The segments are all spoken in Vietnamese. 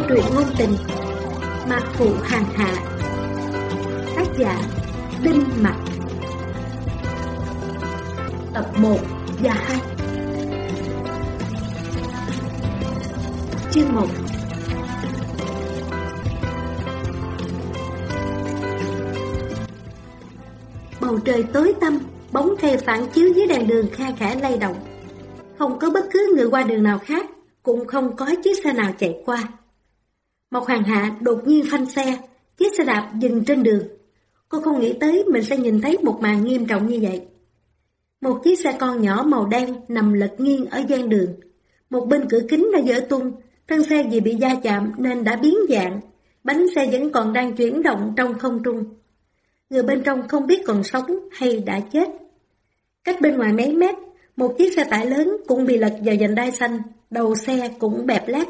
truyện ngôn tình Mạc Phụ Hàng Hạ. Tác giả Đinh Mặc. Tập 1 và 2. Chương 1. Bầu trời tối tăm, bóng cây phản chiếu dưới đèn đường kha khẽ lay động. Không có bất cứ người qua đường nào khác, cũng không có chiếc xe nào chạy qua. Mộc Hàng Hạ đột nhiên phanh xe, chiếc xe đạp dừng trên đường. Cô không nghĩ tới mình sẽ nhìn thấy một màn nghiêm trọng như vậy. Một chiếc xe con nhỏ màu đen nằm lật nghiêng ở gian đường. Một bên cửa kính đã vỡ tung, thân xe vì bị va chạm nên đã biến dạng. Bánh xe vẫn còn đang chuyển động trong không trung. Người bên trong không biết còn sống hay đã chết. Cách bên ngoài mấy mét, một chiếc xe tải lớn cũng bị lật vào vành đai xanh, đầu xe cũng bẹp lép.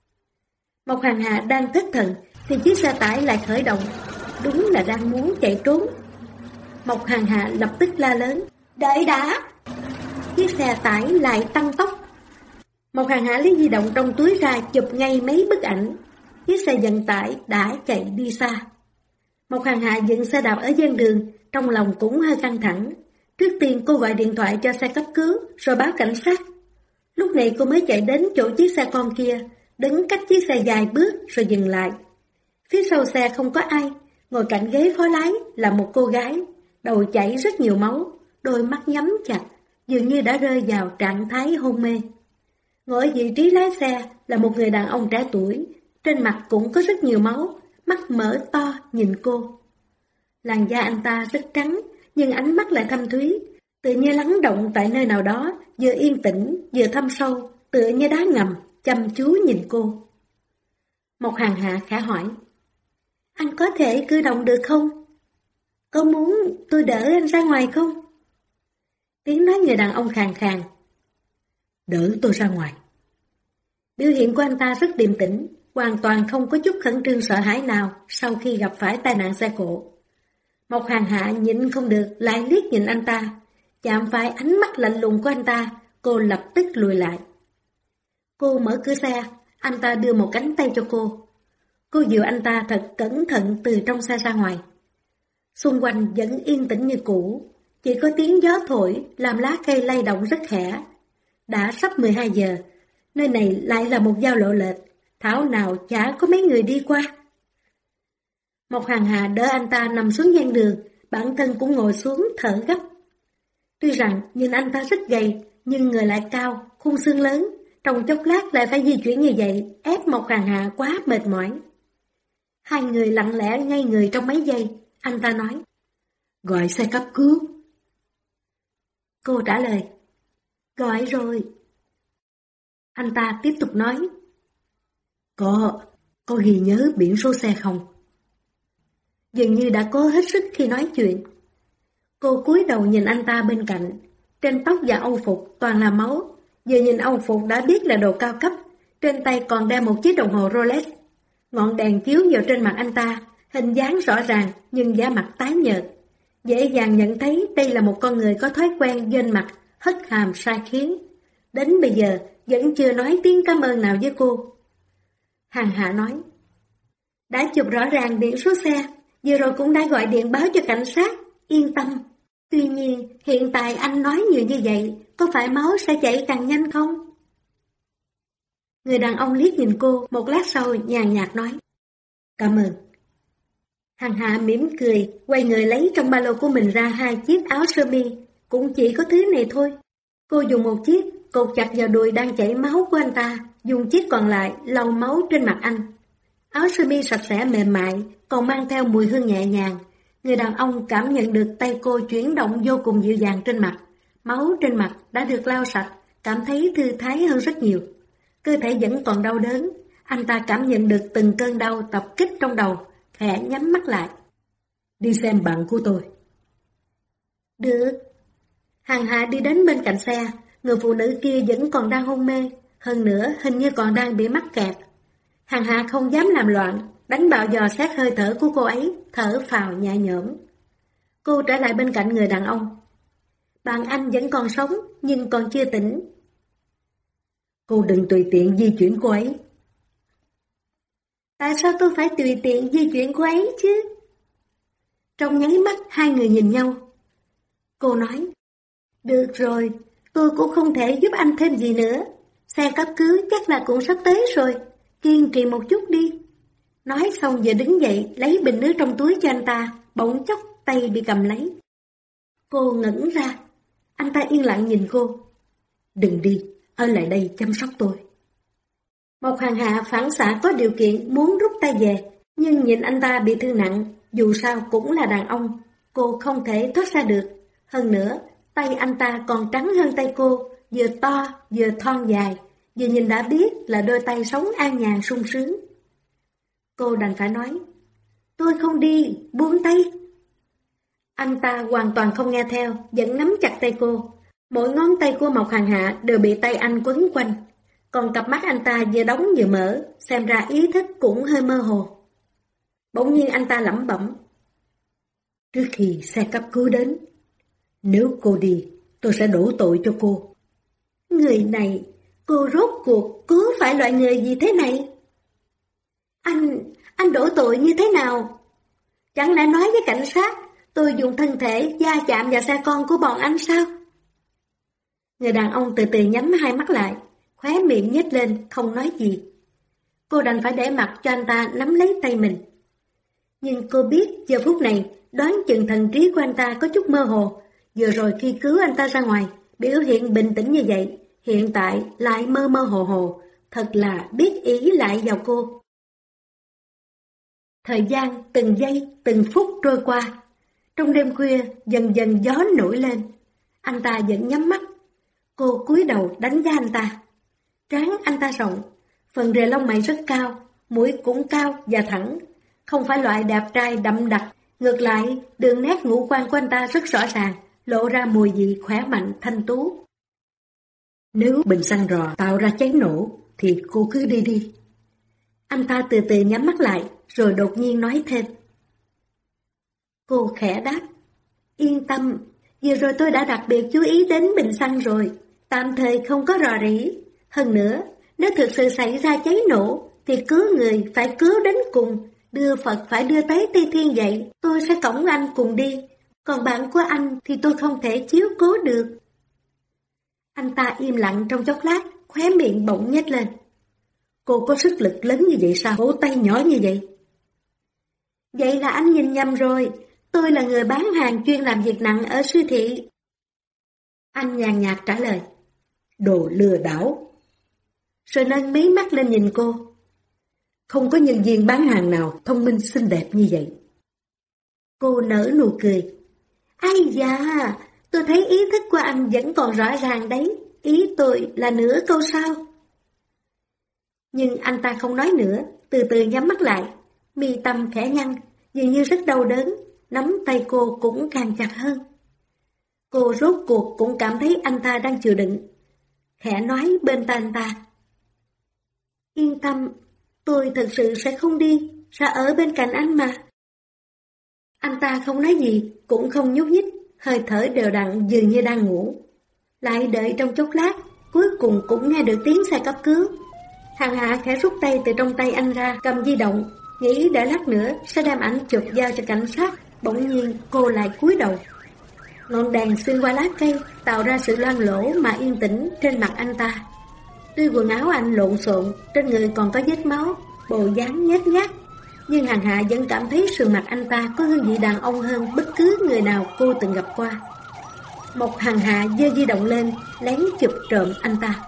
Mộc Hàng Hạ đang thất thần thì chiếc xe tải lại khởi động, đúng là đang muốn chạy trốn. Mộc Hàng Hạ lập tức la lớn, đợi đã! Chiếc xe tải lại tăng tốc. Mộc Hàng Hạ lấy di động trong túi ra chụp ngay mấy bức ảnh. Chiếc xe vận tải đã chạy đi xa. Mộc Hàng Hạ dừng xe đạp ở gian đường, trong lòng cũng hơi căng thẳng. Trước tiên cô gọi điện thoại cho xe cấp cứu, rồi báo cảnh sát. Lúc này cô mới chạy đến chỗ chiếc xe con kia, đứng cách chiếc xe dài bước rồi dừng lại. Phía sau xe không có ai, ngồi cạnh ghế phó lái là một cô gái, đầu chảy rất nhiều máu, đôi mắt nhắm chặt, dường như đã rơi vào trạng thái hôn mê. Ngồi ở vị trí lái xe là một người đàn ông trẻ tuổi, trên mặt cũng có rất nhiều máu, mắt mở to nhìn cô. Làn da anh ta rất trắng, nhưng ánh mắt lại thâm thúy, tự như lắng động tại nơi nào đó, vừa yên tĩnh, vừa thâm sâu, tựa như đá ngầm, chăm chú nhìn cô. Mộc Hàng Hạ khẽ hỏi, anh có thể cử động được không? Có muốn tôi đỡ anh ra ngoài không? Tiếng nói người đàn ông khàn khàn. Đỡ tôi ra ngoài. Biểu hiện của anh ta rất điềm tĩnh, hoàn toàn không có chút khẩn trương sợ hãi nào sau khi gặp phải tai nạn xe cộ. Mộc Hàng Hạ nhịn không được lại liếc nhìn anh ta, chạm phải ánh mắt lạnh lùng của anh ta, cô lập tức lùi lại. Cô mở cửa xe, anh ta đưa một cánh tay cho cô. Cô dìu anh ta thật cẩn thận từ trong xe ra ngoài. Xung quanh vẫn yên tĩnh như cũ, chỉ có tiếng gió thổi làm lá cây lay động rất khẽ. Đã sắp 12 giờ, nơi này lại là một giao lộ lệch, thảo nào chả có mấy người đi qua. Mộc Hàng Hạ đỡ anh ta nằm xuống gian đường, bản thân cũng ngồi xuống thở gấp. Tuy rằng nhìn anh ta rất gầy, nhưng người lại cao, khung xương lớn, trong chốc lát lại phải di chuyển như vậy, ép Mộc Hàng Hạ quá mệt mỏi. Hai người lặng lẽ ngây người trong mấy giây, anh ta nói, gọi xe cấp cứu. Cô trả lời, gọi rồi. Anh ta tiếp tục nói, có ghi nhớ biển số xe không? Dường như đã cố hết sức khi nói chuyện. Cô cúi đầu nhìn anh ta bên cạnh, trên tóc và âu phục toàn là máu. Vừa nhìn âu phục đã biết là đồ cao cấp, trên tay còn đeo một chiếc đồng hồ Rolex. Ngọn đèn chiếu vào trên mặt anh ta, hình dáng rõ ràng nhưng da mặt tái nhợt. Dễ dàng nhận thấy đây là một con người có thói quen vênh mặt, hất hàm sai khiến. Đến bây giờ vẫn chưa nói tiếng cảm ơn nào với cô. Hàng Hạ nói, đã chụp rõ ràng biển số xe, vừa rồi cũng đã gọi điện báo cho cảnh sát, yên tâm. Tuy nhiên, hiện tại anh nói nhiều như vậy, có phải máu sẽ chảy càng nhanh không? Người đàn ông liếc nhìn cô, một lát sau nhàn nhạt nói, cảm ơn. Hàng Hạ mỉm cười, quay người lấy trong ba lô của mình ra 2 chiếc áo sơ mi, cũng chỉ có thứ này thôi. Cô dùng một chiếc, cột chặt vào đùi đang chảy máu của anh ta, dùng chiếc còn lại lau máu trên mặt anh. Áo sơ mi sạch sẽ mềm mại, còn mang theo mùi hương nhẹ nhàng. Người đàn ông cảm nhận được tay cô chuyển động vô cùng dịu dàng trên mặt. Máu trên mặt đã được lau sạch, cảm thấy thư thái hơn rất nhiều. Cơ thể vẫn còn đau đớn, anh ta cảm nhận được từng cơn đau tập kích trong đầu, khẽ nhắm mắt lại. Đi xem bạn của tôi. Được. Hàng Hạ đi đến bên cạnh xe, người phụ nữ kia vẫn còn đang hôn mê, hơn nữa hình như còn đang bị mắc kẹt. Hàng Hạ không dám làm loạn, đánh bạo dò xét hơi thở của cô ấy, thở phào nhẹ nhõm. Cô trở lại bên cạnh người đàn ông. Bạn anh vẫn còn sống, nhưng còn chưa tỉnh. Cô đừng tùy tiện di chuyển cô ấy. Tại sao tôi phải tùy tiện di chuyển cô ấy chứ? Trong nháy mắt hai người nhìn nhau. Cô nói, được rồi, tôi cũng không thể giúp anh thêm gì nữa. Xe cấp cứu chắc là cũng sắp tới rồi, kiên trì một chút đi. Nói xong giờ đứng dậy lấy bình nước trong túi cho anh ta, bỗng chốc tay bị cầm lấy. Cô ngẩn ra, anh ta yên lặng nhìn cô. Đừng đi, ở lại đây chăm sóc tôi. Mộc Hàng Hạ phản xạ có điều kiện muốn rút tay về, nhưng nhìn anh ta bị thương nặng, dù sao cũng là đàn ông, cô không thể thoát ra được. Hơn nữa, tay anh ta còn trắng hơn tay cô, vừa to vừa thon dài, vừa nhìn đã biết là đôi tay sống an nhàn sung sướng. Cô đành phải nói, tôi không đi, buông tay. Anh ta hoàn toàn không nghe theo, vẫn nắm chặt tay cô. Mỗi ngón tay của Mộc Hàng Hạ đều bị tay anh quấn quanh, còn cặp mắt anh ta vừa đóng vừa mở, xem ra ý thức cũng hơi mơ hồ. Bỗng nhiên anh ta lẩm bẩm, trước khi xe cấp cứu đến, nếu cô đi, tôi sẽ đổ tội cho cô. Người này, cô rốt cuộc cứu phải loại người gì thế này? Anh đổ tội như thế nào? Chẳng lẽ nói với cảnh sát, tôi dùng thân thể va chạm vào xe con của bọn anh sao? Người đàn ông từ từ nhắm hai mắt lại, khóe miệng nhếch lên, không nói gì. Cô đành phải để mặc cho anh ta nắm lấy tay mình. Nhưng cô biết giờ phút này, đoán chừng thần trí của anh ta có chút mơ hồ. Vừa rồi khi cứu anh ta ra ngoài, biểu hiện bình tĩnh như vậy, hiện tại lại mơ mơ hồ hồ, thật là biết ý lại vào cô. Thời gian từng giây, từng phút trôi qua. Trong đêm khuya, dần dần gió nổi lên. Anh ta vẫn nhắm mắt. Cô cúi đầu đánh giá anh ta. Trán anh ta rộng, phần rề lông mày rất cao, mũi cũng cao và thẳng. Không phải loại đẹp trai đậm đặc, ngược lại, đường nét ngũ quan của anh ta rất rõ ràng, lộ ra mùi vị khỏe mạnh, thanh tú. Nếu bình xăng rò tạo ra cháy nổ, thì cô cứ đi đi. Anh ta từ từ nhắm mắt lại, rồi đột nhiên nói thêm. Cô khẽ đáp, yên tâm, vừa rồi tôi đã đặc biệt chú ý đến bình xăng rồi, tạm thời không có rò rỉ. Hơn nữa, nếu thực sự xảy ra cháy nổ, thì cứu người phải cứu đến cùng, đưa Phật phải đưa tới Tây Thiên vậy, tôi sẽ cõng anh cùng đi, còn bạn của anh thì tôi không thể chiếu cố được. Anh ta im lặng trong chốc lát, khóe miệng bỗng nhếch lên. Cô có sức lực lớn như vậy sao? Cổ tay nhỏ như vậy? Vậy là anh nhìn nhầm rồi, tôi là người bán hàng chuyên làm việc nặng ở siêu thị. Anh nhàn nhạt trả lời. Đồ lừa đảo. Rồi nâng mí mắt lên nhìn cô. Không có nhân viên bán hàng nào thông minh xinh đẹp như vậy. Cô nở nụ cười. Ai da, tôi thấy ý thức của anh vẫn còn rõ ràng đấy. Ý tôi là nửa câu sau. Nhưng anh ta không nói nữa, từ từ nhắm mắt lại. Mi tâm khẽ nhăn, dường như rất đau đớn, nắm tay cô cũng càng chặt hơn. Cô rốt cuộc cũng cảm thấy anh ta đang chịu đựng. Khẽ nói bên tai anh ta. Yên tâm, tôi thật sự sẽ không đi, sẽ ở bên cạnh anh mà. Anh ta không nói gì, cũng không nhúc nhích, hơi thở đều đặn dường như đang ngủ. Lại đợi trong chốc lát, cuối cùng cũng nghe được tiếng xe cấp cứu. Hàng Hạ khẽ rút tay từ trong tay anh ra, cầm di động, nghĩ để lát nữa sẽ đem ảnh chụp giao cho cảnh sát. Bỗng nhiên cô lại cúi đầu. Ngọn đèn xuyên qua lá cây, tạo ra sự loang lổ mà yên tĩnh trên mặt anh ta. Tuy quần áo anh lộn xộn, trên người còn có vết máu, bộ dáng nhếch nhác, nhưng Hàng Hạ vẫn cảm thấy sườn mặt anh ta có hương vị đàn ông hơn bất cứ người nào cô từng gặp qua. Một Hàng Hạ giơ di động lên, lén chụp trộm anh ta.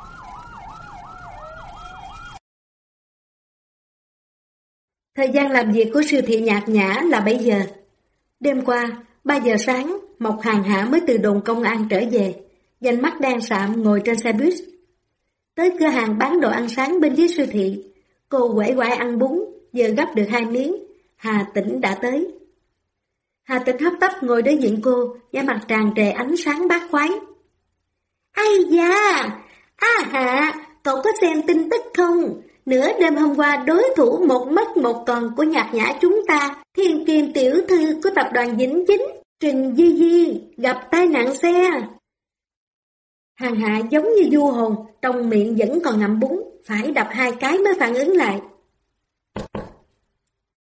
Thời gian làm việc của siêu thị Nhạc Nhã là 7 giờ. Đêm qua, 3 giờ sáng, Mộc Hàng Hạ mới từ đồn công an trở về, vành mắt đen sạm ngồi trên xe buýt. Tới cửa hàng bán đồ ăn sáng bên dưới siêu thị, cô uể oải ăn bún, vừa gấp được 2 miếng, Hà Tĩnh đã tới. Hà Tĩnh hấp tấp ngồi đối diện cô, da mặt tràn trề ánh sáng bát khoái. Ai da, Hạ, cậu có xem tin tức không? Nửa đêm hôm qua đối thủ một mất một còn của Nhạc Nhã chúng ta, Thiên Kim tiểu thư của tập đoàn Vĩnh Chính, Trình Di Di, gặp tai nạn xe. Hàng Hạ giống như du hồn, trong miệng vẫn còn ngậm bún, phải đập 2 cái mới phản ứng lại.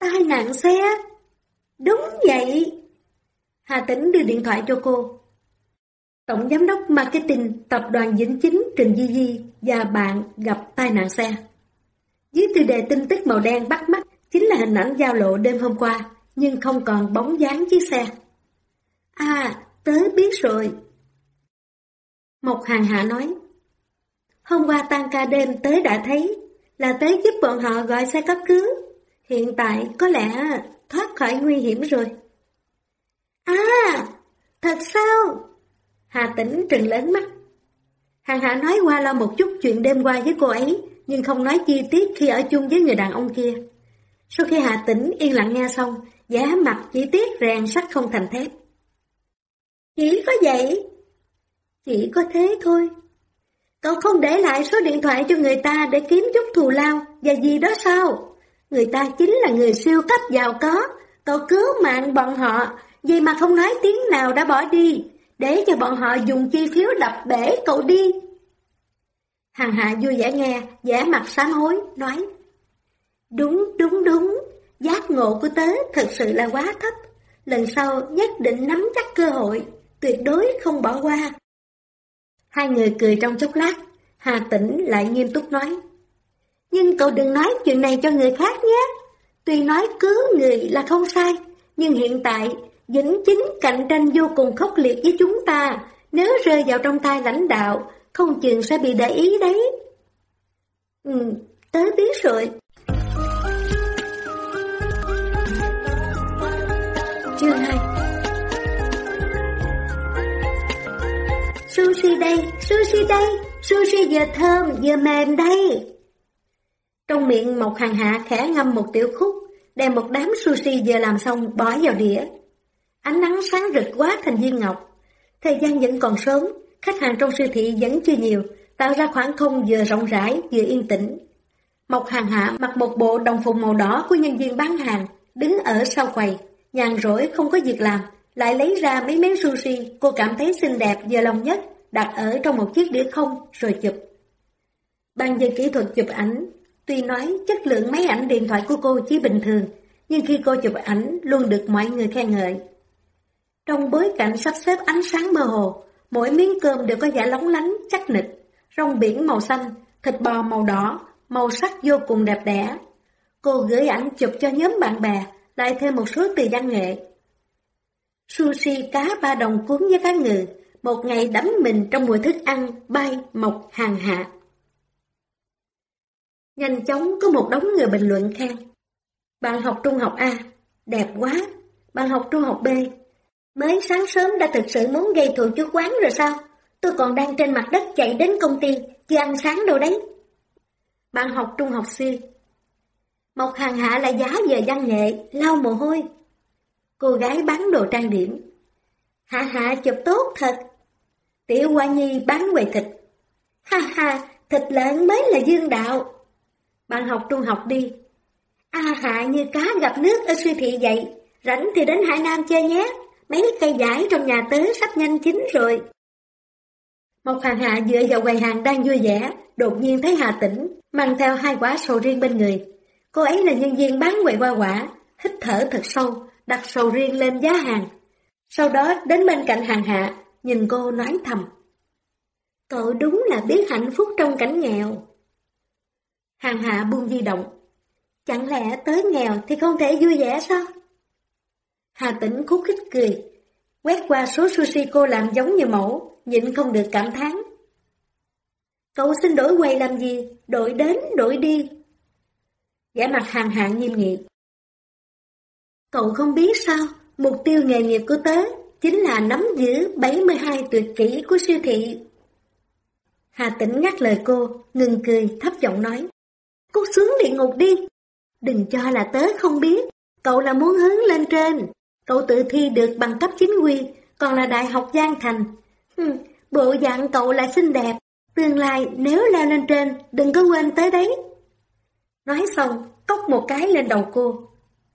Tai nạn xe. Đúng vậy. Hà Tĩnh đưa điện thoại cho cô. Tổng giám đốc marketing tập đoàn Vĩnh Chính Trình Di Di và bạn gặp tai nạn xe. Dưới tiêu đề tin tức màu đen bắt mắt chính là hình ảnh giao lộ đêm hôm qua, nhưng không còn bóng dáng chiếc xe. À, tớ biết rồi. Mộc Hàng Hạ nói. Hôm qua tan ca đêm tớ đã thấy, là tớ giúp bọn họ gọi xe cấp cứu. Hiện tại có lẽ thoát khỏi nguy hiểm rồi. À, thật sao? Hà Tĩnh trừng lớn mắt. Hàng Hạ nói qua lo một chút chuyện đêm qua với cô ấy, nhưng không nói chi tiết khi ở chung với người đàn ông kia. Sau khi Hà Tĩnh yên lặng nghe xong, vẻ mặt chỉ tiếc rèn sắt không thành thép. Chỉ có vậy? Chỉ có thế thôi. Cậu không để lại số điện thoại cho người ta để kiếm chút thù lao và gì đó sao? Người ta chính là người siêu cấp giàu có, cậu cứu mạng bọn họ, vậy mà không nói tiếng nào đã bỏ đi, để cho bọn họ dùng chi phiếu đập bể cậu đi. Hàng Hạ vui vẻ nghe, vẻ mặt sám hối, nói. Đúng, giác ngộ của tớ thật sự là quá thấp, lần sau nhất định nắm chắc cơ hội, tuyệt đối không bỏ qua. Hai người cười trong chốc lát, Hà Tĩnh lại nghiêm túc nói. Nhưng cậu đừng nói chuyện này cho người khác nhé. Tuy nói cứu người là không sai, nhưng hiện tại Vĩnh Chính cạnh tranh vô cùng khốc liệt với chúng ta. Nếu rơi vào trong tay lãnh đạo, không chừng sẽ bị để ý đấy. Tớ biết rồi. Chương 2. Sushi đây, sushi vừa thơm vừa mềm đây. Trong miệng Mộc Hàng Hạ khẽ ngâm một tiểu khúc, đem một đám sushi vừa làm xong bỏ vào đĩa. Ánh nắng sáng rực quá thành viên ngọc. Thời gian vẫn còn sớm, khách hàng trong siêu thị vẫn chưa nhiều, tạo ra khoảng không vừa rộng rãi vừa yên tĩnh. Mộc Hàng Hạ mặc một bộ đồng phục màu đỏ của nhân viên bán hàng, đứng ở sau quầy, nhàn rỗi không có việc làm, lại lấy ra mấy miếng sushi cô cảm thấy xinh đẹp vừa lòng nhất, đặt ở trong một chiếc đĩa không rồi chụp. Ban về kỹ thuật chụp ảnh, tuy nói chất lượng máy ảnh điện thoại của cô chỉ bình thường, nhưng khi cô chụp ảnh luôn được mọi người khen ngợi. Trong bối cảnh sắp xếp ánh sáng mơ hồ, mỗi miếng cơm đều có vẻ lóng lánh, chắc nịch, rong biển màu xanh, thịt bò màu đỏ, màu sắc vô cùng đẹp đẽ. Cô gửi ảnh chụp cho nhóm bạn bè, lại thêm một số từ văn nghệ. Sushi cá ba đồng cuốn với cá ngừ, một ngày đắm mình trong mùi thức ăn bay Mộc Hàng Hạ. Nhanh chóng có một đống người bình luận khen. Bạn học trung học A, đẹp quá. Bạn học trung học B, mới sáng sớm đã thực sự muốn gây thù chuốc oán rồi sao? Tôi còn đang trên mặt đất chạy đến công ty, chưa ăn sáng đâu đấy. Bạn học trung học C, Mộc Hàng Hạ là giá về văn nghệ, lau mồ hôi. Cô gái bán đồ trang điểm, Hạ Hạ chụp tốt thật. Tiểu Hoa Nhi bán quầy thịt, ha ha, thịt lợn mới là dương đạo. Bạn học trung học đi, A Hạ như cá gặp nước ở siêu thị vậy, rảnh thì đến Hải Nam chơi nhé, mấy cây vải trong nhà tớ sắp nhanh chín rồi. Mộc Hàng Hạ dựa vào quầy hàng đang vui vẻ, đột nhiên thấy Hà Tĩnh mang theo 2 quả sầu riêng bên người. Cô ấy là nhân viên bán quầy hoa quả, hít thở thật sâu, đặt sầu riêng lên giá hàng. Sau đó đến bên cạnh Hàng Hạ, nhìn cô nói thầm. Cậu đúng là biết hạnh phúc trong cảnh nghèo. Hàng Hạ buông di động. Chẳng lẽ tới nghèo thì không thể vui vẻ sao? Hà Tĩnh khúc khích cười, quét qua số sushi cô làm giống như mẫu, nhịn không được cảm thán. Cậu xin đổi quầy làm gì? Đổi đến, đổi đi. Vẻ mặt Hàng Hạ nghiêm nghị. Cậu không biết sao, mục tiêu nghề nghiệp của tớ chính là nắm giữ 72 tuyệt kỹ của siêu thị. Hà Tĩnh ngắt lời cô, ngừng cười, thấp giọng nói. Cút xuống địa ngục đi. Đừng cho là tớ không biết, cậu là muốn hướng lên trên. Cậu tự thi được bằng cấp chính quy, còn là Đại học Giang Thành. Bộ dạng cậu lại xinh đẹp, tương lai nếu leo lên trên, đừng có quên tới đấy. Nói xong, cốc một cái lên đầu cô.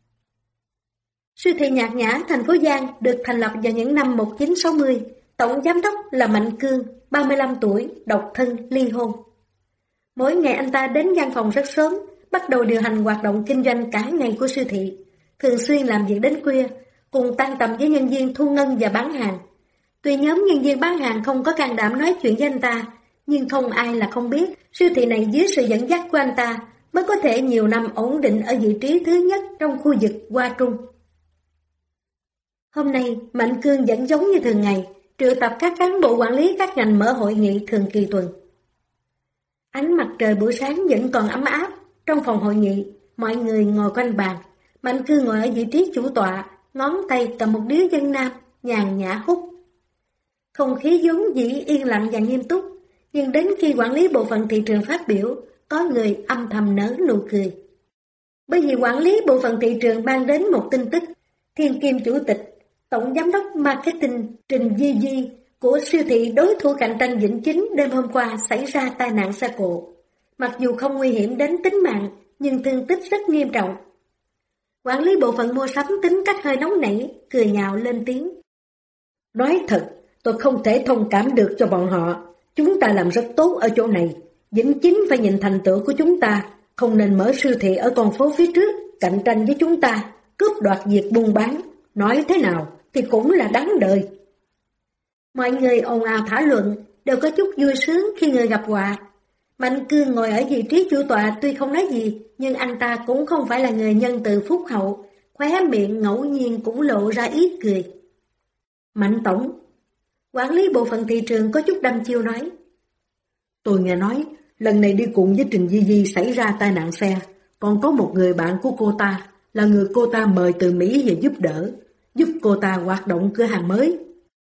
Siêu thị Nhạc Nhã thành phố Giang được thành lập vào những năm 1960. Tổng giám đốc là Mạnh Cương, 35 tuổi, độc thân, ly hôn. Mỗi ngày anh ta đến văn phòng rất sớm, bắt đầu điều hành hoạt động kinh doanh cả ngày của siêu thị. thường xuyên làm việc đến khuya, cùng tan tầm với nhân viên thu ngân và bán hàng. Tuy nhóm nhân viên bán hàng không có can đảm nói chuyện với anh ta, nhưng không ai là không biết siêu thị này dưới sự dẫn dắt của anh ta mới có thể nhiều năm ổn định ở vị trí thứ nhất trong khu vực Hoa Trung. Hôm nay, Mạnh Cương vẫn giống như thường ngày, triệu tập các cán bộ quản lý các ngành mở hội nghị thường kỳ tuần. Ánh mặt trời buổi sáng vẫn còn ấm áp. Trong phòng hội nghị, mọi người ngồi quanh bàn. Mạnh Cương ngồi ở vị trí chủ tọa, ngón tay cầm một điếu dân nam, nhàn nhã hút. Không khí vốn dĩ yên lặng và nghiêm túc, nhưng đến khi quản lý bộ phận thị trường phát biểu, có người âm thầm nở nụ cười. Bởi vì quản lý bộ phận thị trường mang đến một tin tức, Thiên Kim chủ tịch, tổng giám đốc marketing Trình Di Di của siêu thị đối thủ cạnh tranh Vĩnh Chính đêm hôm qua xảy ra tai nạn xe cộ. Mặc dù không nguy hiểm đến tính mạng, nhưng thương tích rất nghiêm trọng. Quản lý bộ phận mua sắm tính cách hơi nóng nảy, cười nhạo lên tiếng. Nói thật, tôi không thể thông cảm được cho bọn họ. Chúng ta làm rất tốt ở chỗ này. Vĩnh Chính phải nhìn thành tựu của chúng ta, không nên mở siêu thị ở con phố phía trước, cạnh tranh với chúng ta, cướp đoạt việc buôn bán. Nói thế nào thì cũng là đáng đời. Mọi người ồn ào thảo luận, đều có chút vui sướng khi người gặp họa. Mạnh Cương ngồi ở vị trí chủ tọa tuy không nói gì, nhưng anh ta cũng không phải là người nhân từ phúc hậu, khóe miệng ngẫu nhiên cũng lộ ra ý cười. Mạnh tổng, quản lý bộ phận thị trường có chút đăm chiêu nói. Tôi nghe nói, lần này đi cùng với Trình Di Di xảy ra tai nạn xe, còn có một người bạn của cô ta, là người cô ta mời từ Mỹ về giúp đỡ, giúp cô ta hoạt động cửa hàng mới.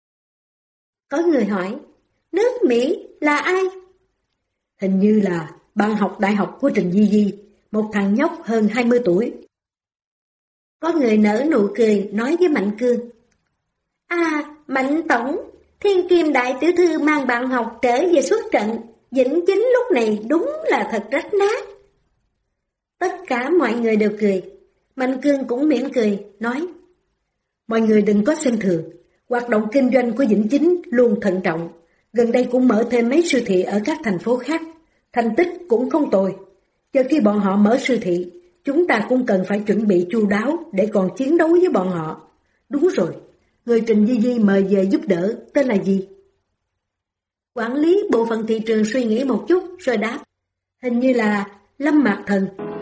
Có người hỏi, nước Mỹ là ai? Hình như là bạn học đại học của Trình Di Di, một thằng nhóc hơn 20 tuổi. Có người nở nụ cười nói với Mạnh Cương. À, Mạnh tổng, Thiên Kim đại tiểu thư mang bạn học trở về xuất trận, Vĩnh Chính lúc này đúng là thật rách nát. Tất cả mọi người đều cười. Mạnh Cương cũng mỉm cười, nói. Mọi người đừng có xem thường, hoạt động kinh doanh của Vĩnh Chính luôn thận trọng. Gần đây cũng mở thêm mấy siêu thị ở các thành phố khác, thành tích cũng không tồi. Chờ khi bọn họ mở siêu thị, chúng ta cũng cần phải chuẩn bị chu đáo để còn chiến đấu với bọn họ. Đúng rồi, người Trình Di Di mời về giúp đỡ tên là gì? Quản lý bộ phận thị trường suy nghĩ một chút rồi đáp. Hình như là Lâm Mạc Thần.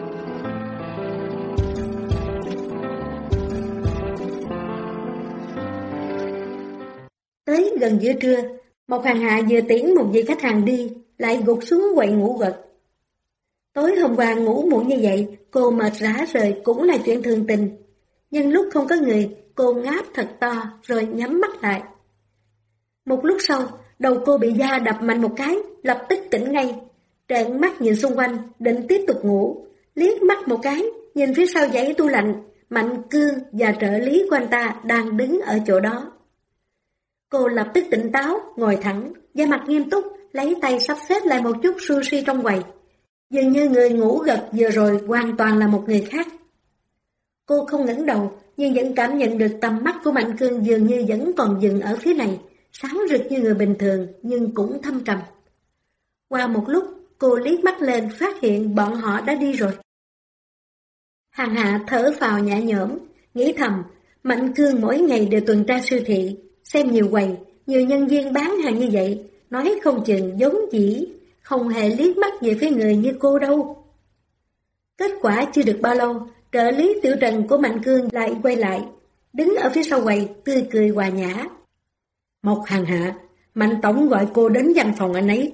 Tới gần giữa trưa, Mộc Hàng Hạ vừa tiễn một vị khách hàng đi, lại gục xuống quậy ngủ gật. Tối hôm qua ngủ muộn như vậy, cô mệt rã rời cũng là chuyện thường tình. Nhưng lúc không có người, cô ngáp thật to rồi nhắm mắt lại. Một lúc sau, đầu cô bị da đập mạnh một cái, lập tức tỉnh ngay. Trợn mắt nhìn xung quanh, định tiếp tục ngủ. Liếc mắt một cái, nhìn phía sau dãy tủ lạnh, Mạnh Cương và trợ lý của anh ta đang đứng ở chỗ đó. Cô lập tức tỉnh táo, ngồi thẳng, da mặt nghiêm túc, lấy tay sắp xếp lại một chút sushi trong quầy. Dường như người ngủ gật vừa rồi hoàn toàn là một người khác. Cô không ngẩng đầu, nhưng vẫn cảm nhận được tầm mắt của Mạnh Cương dường như vẫn còn dừng ở phía này, sáng rực như người bình thường nhưng cũng thâm trầm. Qua một lúc, cô liếc mắt lên phát hiện bọn họ đã đi rồi. Hàng Hạ thở phào nhẹ nhõm, nghĩ thầm, Mạnh Cương mỗi ngày đều tuần tra siêu thị, xem nhiều quầy, nhiều nhân viên bán hàng như vậy, nói không chừng giống dĩ, không hề liếc mắt về phía người như cô đâu. Kết quả chưa được bao lâu, trợ lý Tiểu Trần của Mạnh Cương lại quay lại, đứng ở phía sau quầy, tươi cười hòa nhã. Mộc Hàng Hạ, Mạnh tổng gọi cô đến văn phòng anh ấy.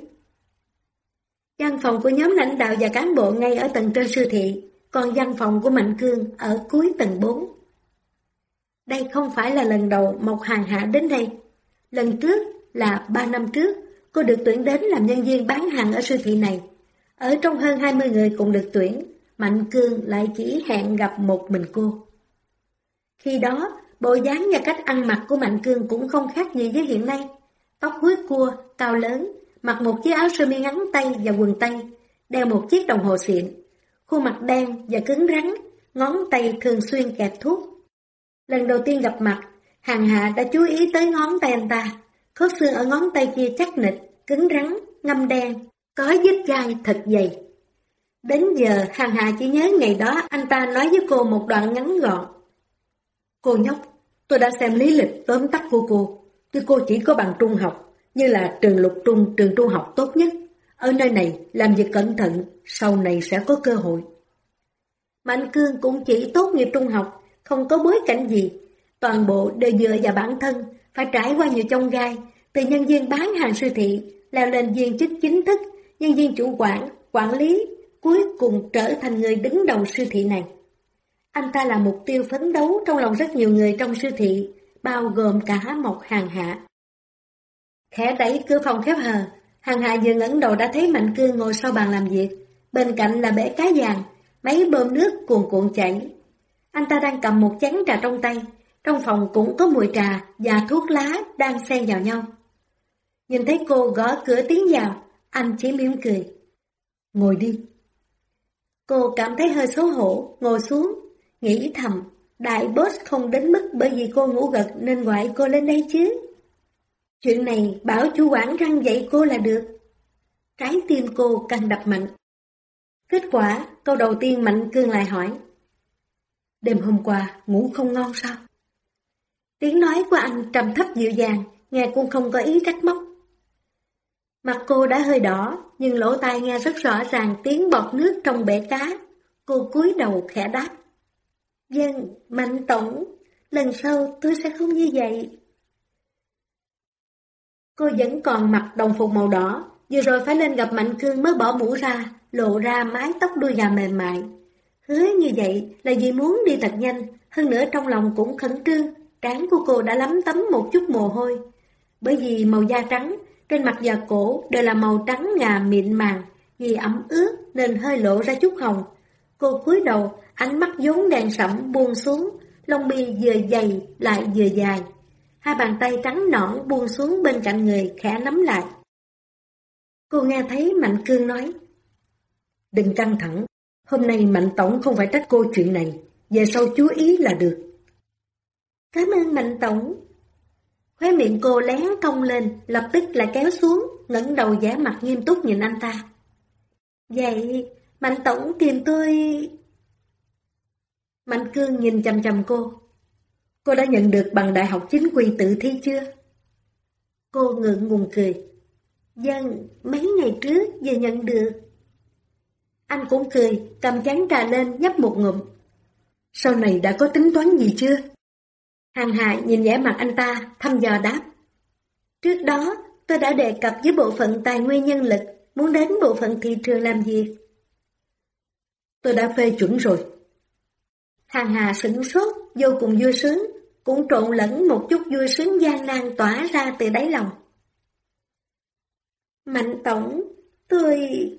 Văn phòng của nhóm lãnh đạo và cán bộ ngay ở tầng trên siêu thị, còn văn phòng của Mạnh Cương ở cuối tầng 4. Đây không phải là lần đầu Mộc Hàng Hạ đến đây. Lần trước là 3 năm trước, cô được tuyển đến làm nhân viên bán hàng ở siêu thị này. Ở trong hơn 20 người cùng được tuyển, Mạnh Cương lại chỉ hẹn gặp một mình cô. Khi đó, bộ dáng và cách ăn mặc của Mạnh Cương cũng không khác gì với hiện nay. Tóc huýt cua, cao lớn, mặc một chiếc áo sơ mi ngắn tay và quần tây, đeo một chiếc đồng hồ xịn. Khuôn mặt đen và cứng rắn, ngón tay thường xuyên kẹp thuốc. Lần đầu tiên gặp mặt, Hàng Hạ đã chú ý tới ngón tay anh ta. Khớp xương ở ngón tay kia chắc nịch, cứng rắn, ngăm đen, có vết gai thật dày. Đến giờ Hàng Hạ chỉ nhớ ngày đó anh ta nói với cô một đoạn ngắn gọn, Cô nhóc, tôi đã xem lý lịch tóm tắt của cô. Tuy cô chỉ có bằng trung học, như là trường lục trung, trường trung học tốt nhất. Ở nơi này, làm việc cẩn thận, sau này sẽ có cơ hội. Mạnh Cương cũng chỉ tốt nghiệp trung học, không có bối cảnh gì. Toàn bộ đều dựa vào bản thân, phải trải qua nhiều chông gai, từ nhân viên bán hàng siêu thị, leo lên viên chức chính thức, nhân viên chủ quản, quản lý, cuối cùng trở thành người đứng đầu siêu thị này. Anh ta là mục tiêu phấn đấu trong lòng rất nhiều người trong siêu thị, bao gồm cả Mộc Hàn Hạ. Khẽ đẩy cửa phòng khép hờ, Hàn Hạ vừa ngẩng đầu đã thấy Mạnh Cương ngồi sau bàn làm việc, bên cạnh là bể cá vàng, máy bơm nước cuồn cuộn chảy. Anh ta đang cầm một chén trà trong tay, trong phòng cũng có mùi trà và thuốc lá đang xen vào nhau. Nhìn thấy cô gõ cửa tiến vào, anh chỉ mỉm cười. Ngồi đi. Cô cảm thấy hơi xấu hổ, ngồi xuống, nghĩ thầm, đại boss không đến mức bởi vì cô ngủ gật nên gọi cô lên đây chứ. Chuyện này bảo chủ quản răn dạy cô là được. Trái tim cô càng đập mạnh. Kết quả, câu đầu tiên Mạnh Cương lại hỏi. Đêm hôm qua, ngủ không ngon sao? Tiếng nói của anh trầm thấp dịu dàng, nghe cũng không có ý trách móc. Mặt cô đã hơi đỏ, nhưng lỗ tai nghe rất rõ ràng tiếng bọt nước trong bể cá. Cô cúi đầu khẽ đáp. Vâng, Mạnh tổng, lần sau tôi sẽ không như vậy. Cô vẫn còn mặc đồng phục màu đỏ, vừa rồi phải lên gặp Mạnh Cương mới bỏ mũ ra, lộ ra mái tóc đuôi gà mềm mại. Hứa như vậy là vì muốn đi thật nhanh, hơn nữa trong lòng cũng khẩn trương, trán của cô đã lấm tấm một chút mồ hôi. Bởi vì màu da trắng, trên mặt và cổ đều là màu trắng ngà mịn màng, vì ẩm ướt nên hơi lộ ra chút hồng. Cô cúi đầu, ánh mắt vốn đen sẫm buông xuống, lông mi vừa dày lại vừa dài. Hai bàn tay trắng nõn buông xuống bên cạnh người khẽ nắm lại. Cô nghe thấy Mạnh Cương nói. Đừng căng thẳng, hôm nay Mạnh tổng không phải trách cô chuyện này, về sau chú ý là được. Cảm ơn Mạnh tổng. Khóe miệng cô lén cong lên, lập tức lại kéo xuống, ngẩng đầu vẻ mặt nghiêm túc nhìn anh ta. Vậy, Mạnh tổng tìm tôi... Mạnh Cương nhìn chằm chằm cô. Cô đã nhận được bằng đại học chính quy tự thi chưa? Cô ngượng ngùng cười. Vâng, mấy ngày trước vừa nhận được. Anh cũng cười, cầm chén trà lên nhấp một ngụm. Sau này đã có tính toán gì chưa? Hàn Hạ nhìn vẻ mặt anh ta, thăm dò đáp. Trước đó, tôi đã đề cập với bộ phận tài nguyên nhân lực, muốn đến bộ phận thị trường làm việc. Tôi đã phê chuẩn rồi. Hàn Hà sửng sốt, vô cùng vui sướng, cũng trộn lẫn một chút vui sướng gian nan tỏa ra từ đáy lòng. Mạnh tổng, tôi...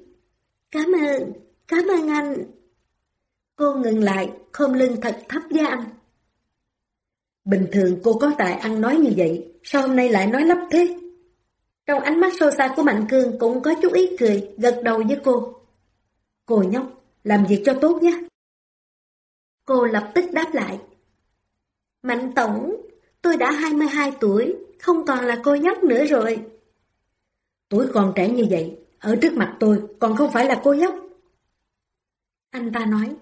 Cảm ơn anh. Cô ngừng lại, khom lưng thật thấp với anh. Bình thường cô có tài ăn nói như vậy, sao hôm nay lại nói lắp thế? Trong ánh mắt sâu xa của Mạnh Cương cũng có chút ý cười, gật đầu với cô. Cô nhóc, làm việc cho tốt nhé. Cô lập tức đáp lại. Mạnh tổng, tôi đã 22 tuổi, không còn là cô nhóc nữa rồi. Tuổi còn trẻ như vậy, ở trước mặt tôi còn không phải là cô nhóc. Anh ta nói.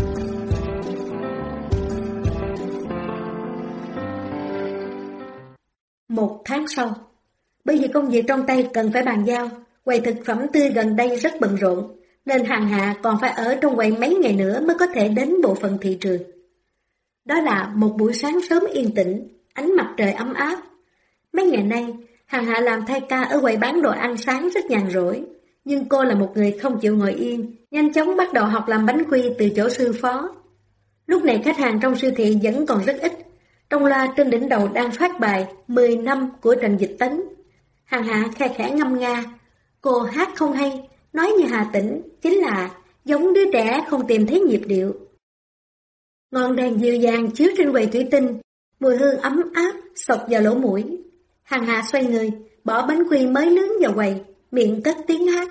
Một tháng sau, bởi vì công việc trong tay cần phải bàn giao, quầy thực phẩm tươi gần đây rất bận rộn, nên Hàn Hạ còn phải ở trong quầy mấy ngày nữa mới có thể đến bộ phận thị trường. Đó là một buổi sáng sớm yên tĩnh, ánh mặt trời ấm áp. Mấy ngày nay, Hàn Hạ làm thay ca ở quầy bán đồ ăn sáng rất nhàn rỗi, nhưng cô là một người không chịu ngồi yên, nhanh chóng bắt đầu học làm bánh quy từ chỗ sư phó. Lúc này khách hàng trong siêu thị vẫn còn rất ít. Trong loa trên đỉnh đầu đang phát bài 10 năm của Trần Dịch Tấn. Hàn Hạ khe khẽ ngâm nga. Cô hát không hay, nói như Hà Tĩnh, chính là giống đứa trẻ không tìm thấy nhịp điệu. Ngọn đèn dịu dàng chiếu trên quầy thủy tinh, mùi hương ấm áp xộc vào lỗ mũi. Hàn Hạ xoay người, bỏ bánh quy mới nướng vào quầy, miệng cất tiếng hát.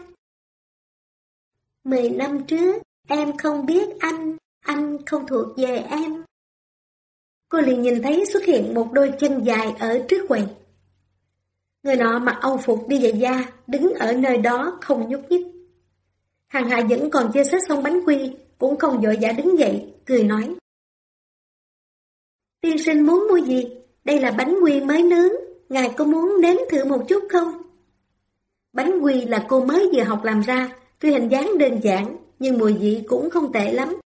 10 năm trước, em không biết anh không thuộc về em. Cô liền nhìn thấy xuất hiện một đôi chân dài ở trước quầy. Người nọ mặc âu phục đi giày da, đứng ở nơi đó không nhúc nhích. Hàn Hạ vẫn còn chưa xếp xong bánh quy, cũng không vội vã đứng dậy, cười nói. Tiên sinh muốn mua gì? Đây là bánh quy mới nướng, ngài có muốn nếm thử một chút không? Bánh quy là cô mới vừa học làm ra, tuy hình dáng đơn giản, nhưng mùi vị cũng không tệ lắm.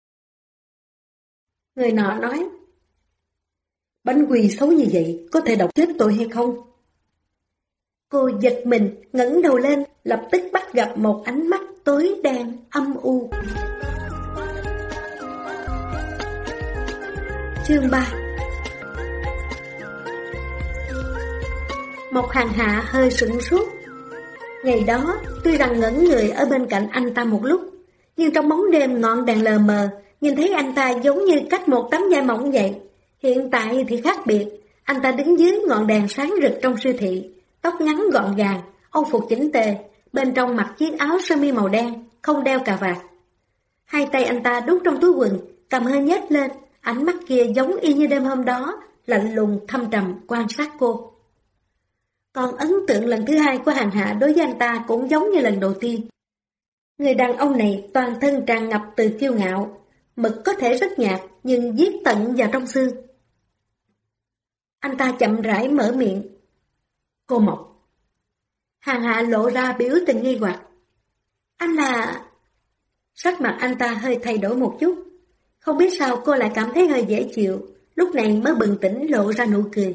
Người nọ nói, bánh quy xấu như vậy, có thể độc chết tôi hay không? Cô giật mình, ngẩng đầu lên, lập tức bắt gặp một ánh mắt tối đen, âm u. Chương 3. Mộc Hàn Hạ hơi sửng sốt. Ngày đó, tuy rằng ngẩn người ở bên cạnh anh ta một lúc, nhưng trong bóng đêm ngọn đèn lờ mờ, nhìn thấy anh ta giống như cách một tấm da mỏng vậy. Hiện tại thì khác biệt, anh ta đứng dưới ngọn đèn sáng rực trong siêu thị, tóc ngắn gọn gàng, âu phục chỉnh tề, bên trong mặc chiếc áo sơ mi màu đen, không đeo cà vạt. Hai tay anh ta đút trong túi quần, cầm hơi nhếch lên, ánh mắt kia giống y như đêm hôm đó, lạnh lùng thâm trầm quan sát cô. Còn ấn tượng lần thứ hai của Hàn Hạ đối với anh ta cũng giống như lần đầu tiên. Người đàn ông này toàn thân tràn ngập từ kiêu ngạo, mực có thể rất nhạt nhưng giết tận vào trong xương. Anh ta chậm rãi mở miệng. Cô Mộc. Hàn Hạ lộ ra biểu tình nghi hoặc. Anh là... Sắc mặt anh ta hơi thay đổi một chút. Không biết sao cô lại cảm thấy hơi dễ chịu, lúc này mới bừng tỉnh lộ ra nụ cười.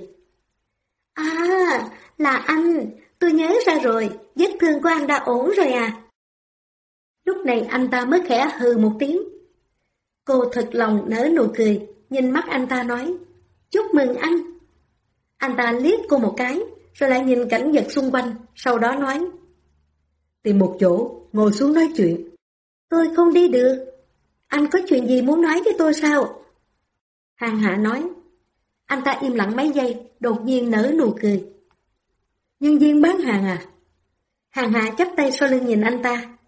À, là anh, tôi nhớ ra rồi, vết thương của anh đã ổn rồi à? Lúc này anh ta mới khẽ hừ một tiếng. Cô thật lòng nở nụ cười, nhìn mắt anh ta nói, chúc mừng anh. Anh ta liếc cô một cái, rồi lại nhìn cảnh vật xung quanh, sau đó nói, tìm một chỗ, ngồi xuống nói chuyện. Tôi không đi được. Anh có chuyện gì muốn nói với tôi sao? Hàn Hạ nói. Anh ta im lặng mấy giây, đột nhiên nở nụ cười. Nhân viên bán hàng à? Hàn Hạ chắp tay sau lưng nhìn anh ta.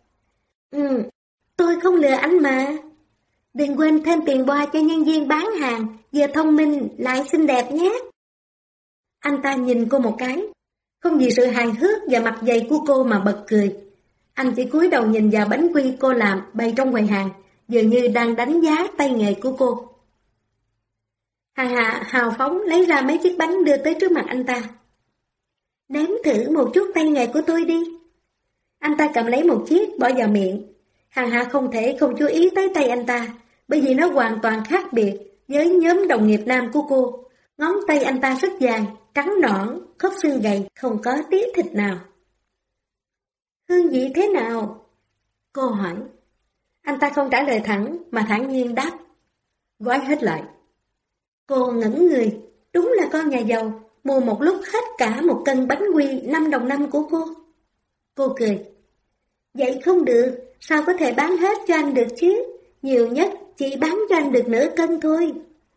Tôi không lừa anh mà. Đừng quên thêm tiền boa cho nhân viên bán hàng, vừa thông minh lại xinh đẹp nhé. Anh ta nhìn cô một cái, không vì sự hài hước và mặt dày của cô mà bật cười. Anh chỉ cúi đầu nhìn vào bánh quy cô làm bày trong quầy hàng, dường như đang đánh giá tay nghề của cô. Hàn Hạ hào phóng lấy ra mấy chiếc bánh đưa tới trước mặt anh ta. Nếm thử một chút tay nghề của tôi đi. Anh ta cầm lấy một chiếc bỏ vào miệng. Hàn Hạ không thể không chú ý tới tay anh ta, bởi vì nó hoàn toàn khác biệt với nhóm đồng nghiệp nam của cô. Ngón tay anh ta rất dài, trắng nõn, khớp xương gầy, không có tí thịt nào. Hương vị thế nào? Cô hỏi. Anh ta không trả lời thẳng, mà thản nhiên đáp. Gói hết lại. Cô ngẩn người, đúng là con nhà giàu, mua một lúc hết cả một cân bánh quy 5 đồng 5 của cô. Cô cười. Vậy không được, sao có thể bán hết cho anh được chứ? Nhiều nhất chỉ bán cho anh được nửa cân thôi.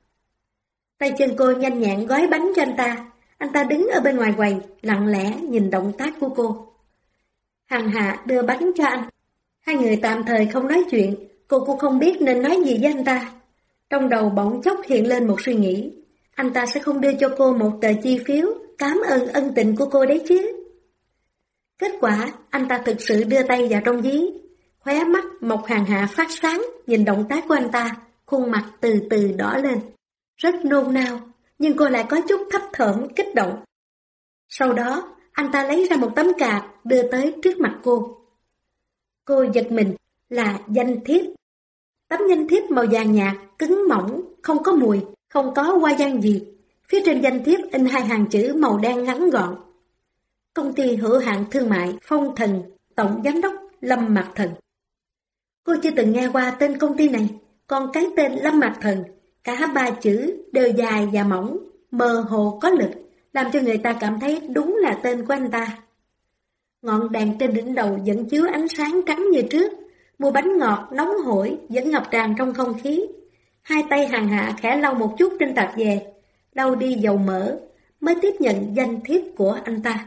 Tay chân cô nhanh nhẹn gói bánh cho anh ta đứng ở bên ngoài quầy, lặng lẽ nhìn động tác của cô. Hàn Hạ đưa bánh cho anh. Hai người tạm thời không nói chuyện, cô cũng không biết nên nói gì với anh ta. Trong đầu bỗng chốc hiện lên một suy nghĩ, anh ta sẽ không đưa cho cô một tờ chi phiếu cảm ơn ân tình của cô đấy chứ. Kết quả, anh ta thực sự đưa tay vào trong ví. Khóe mắt Mộc Hàn Hạ phát sáng, nhìn động tác của anh ta, khuôn mặt từ từ đỏ lên. Rất nôn nao, nhưng cô lại có chút thấp thỏm kích động. Sau đó, anh ta lấy ra một tấm card đưa tới trước mặt cô. Cô giật mình, là danh thiếp. Tấm danh thiếp màu vàng nhạt, cứng mỏng, không có mùi, không có hoa văn gì. Phía trên danh thiếp in hai hàng chữ màu đen ngắn gọn. Công ty hữu hạn thương mại Phong Thần, tổng giám đốc Lâm Mạc Thần. Cô chưa từng nghe qua tên công ty này, còn cái tên Lâm Mạc Thần, cả ba chữ đều dài và mỏng, mơ hồ có lực, làm cho người ta cảm thấy đúng là tên của anh ta. Ngọn đèn trên đỉnh đầu vẫn chiếu ánh sáng trắng như trước, mùi bánh ngọt nóng hổi vẫn ngập tràn trong không khí. Hai tay Hàn Hạ khẽ lau một chút trên tạp dề, lau đi dầu mỡ, mới tiếp nhận danh thiếp của anh ta.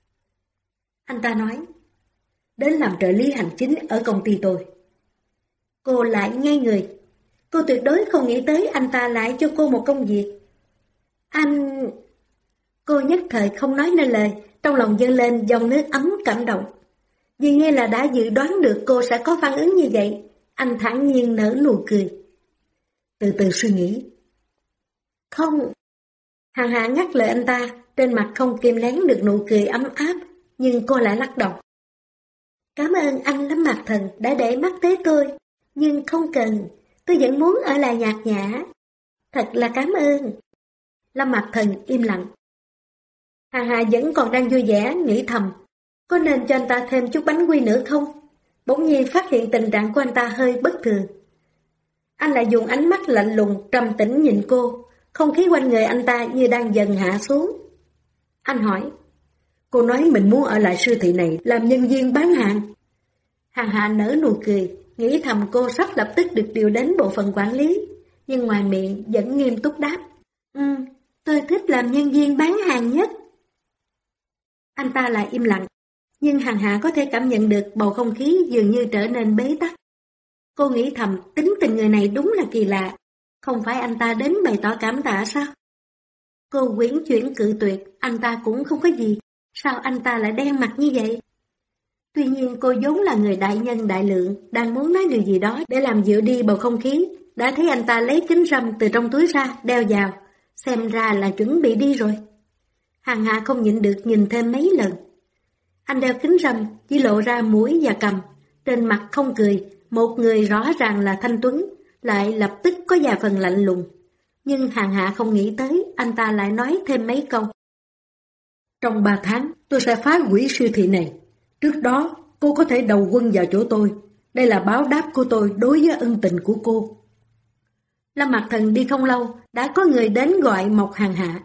Anh ta nói, đến làm trợ lý hành chính ở công ty tôi. Cô lại ngây người. Cô tuyệt đối không nghĩ tới anh ta lại cho cô một công việc. Anh... Cô nhất thời không nói nên lời, trong lòng dâng lên dòng nước ấm cảm động. Vì nghe là đã dự đoán được cô sẽ có phản ứng như vậy, anh thản nhiên nở nụ cười. Từ từ suy nghĩ. Không. Hàng Hạ ngắt lời anh ta, trên mặt không kìm nén được nụ cười ấm áp, nhưng cô lại lắc đầu. Cảm ơn anh Lâm Mạc Thần đã để mắt tới tôi, nhưng không cần, tôi vẫn muốn ở lại Nhạc Nhã. Thật là cảm ơn. Lâm Mạc Thần im lặng. Hàng Hạ vẫn còn đang vui vẻ, nghĩ thầm, có nên cho anh ta thêm chút bánh quy nữa không? Bỗng nhiên phát hiện tình trạng của anh ta hơi bất thường. Anh lại dùng ánh mắt lạnh lùng, trầm tĩnh nhìn cô, không khí quanh người anh ta như đang dần hạ xuống. Anh hỏi, cô nói mình muốn ở lại siêu thị này làm nhân viên bán hàng. Hàng Hạ nở nụ cười, nghĩ thầm cô sắp lập tức được điều đến bộ phận quản lý, nhưng ngoài miệng vẫn nghiêm túc đáp. Tôi thích làm nhân viên bán hàng nhất. Anh ta lại im lặng, nhưng Hàng Hạ có thể cảm nhận được bầu không khí dường như trở nên bế tắc. Cô nghĩ thầm, tính tình người này đúng là kỳ lạ, không phải anh ta đến bày tỏ cảm tạ sao? Cô quyến chuyển cự tuyệt, anh ta cũng không có gì, sao anh ta lại đen mặt như vậy? Tuy nhiên cô vốn là người đại nhân đại lượng, đang muốn nói điều gì đó để làm dịu đi bầu không khí, đã thấy anh ta lấy kính râm từ trong túi ra, đeo vào, xem ra là chuẩn bị đi rồi. Hàng Hạ không nhịn được nhìn thêm mấy lần. Anh đeo kính râm, chỉ lộ ra mũi và cằm, trên mặt không cười, một người rõ ràng là thanh tuấn, lại lập tức có vài phần lạnh lùng. Nhưng Hàng Hạ không nghĩ tới, anh ta lại nói thêm mấy câu. Trong 3 tháng, tôi sẽ phá hủy siêu thị này. Trước đó, cô có thể đầu quân vào chỗ tôi. Đây là báo đáp của tôi đối với ân tình của cô. Lâm Mạc Thần đi không lâu, đã có người đến gọi Mộc Hàng Hạ.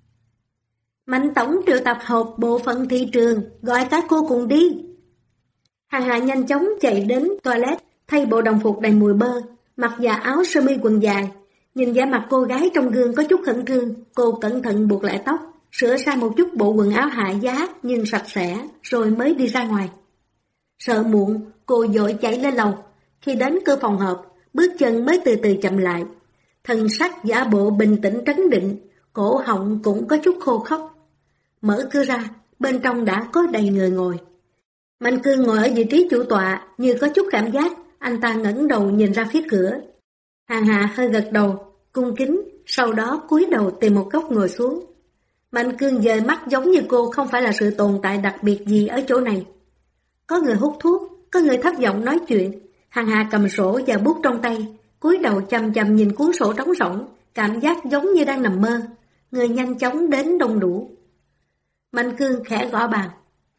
Mạnh tổng triệu tập họp bộ phận thị trường, gọi các cô cùng đi. Hàng Hạ nhanh chóng chạy đến toilet, thay bộ đồng phục đầy mùi bơ, mặc và áo sơ mi quần dài. Nhìn vẻ mặt cô gái trong gương có chút khẩn trương, cô cẩn thận buộc lại tóc, sửa sang một chút bộ quần áo hạ giá nhưng sạch sẽ, rồi mới đi ra ngoài. Sợ muộn, cô vội chạy lên lầu. Khi đến cửa phòng họp, bước chân mới từ từ chậm lại. Thần sắc giả bộ bình tĩnh trấn định, cổ họng cũng có chút khô khốc. Mở cửa ra, bên trong đã có đầy người ngồi. Mạnh Cương ngồi ở vị trí chủ tọa, như có chút cảm giác, anh ta ngẩng đầu nhìn ra phía cửa. Hàng Hạ hơi gật đầu, cung kính, sau đó cúi đầu tìm một góc ngồi xuống. Mạnh Cương dời mắt giống như cô không phải là sự tồn tại đặc biệt gì ở chỗ này. Có người hút thuốc, có người thấp giọng nói chuyện. Hàng Hạ cầm sổ và bút trong tay, cúi đầu chằm chằm nhìn cuốn sổ trống rỗng, cảm giác giống như đang nằm mơ. Người nhanh chóng đến đông đủ. Mạnh Cương khẽ gõ bàn.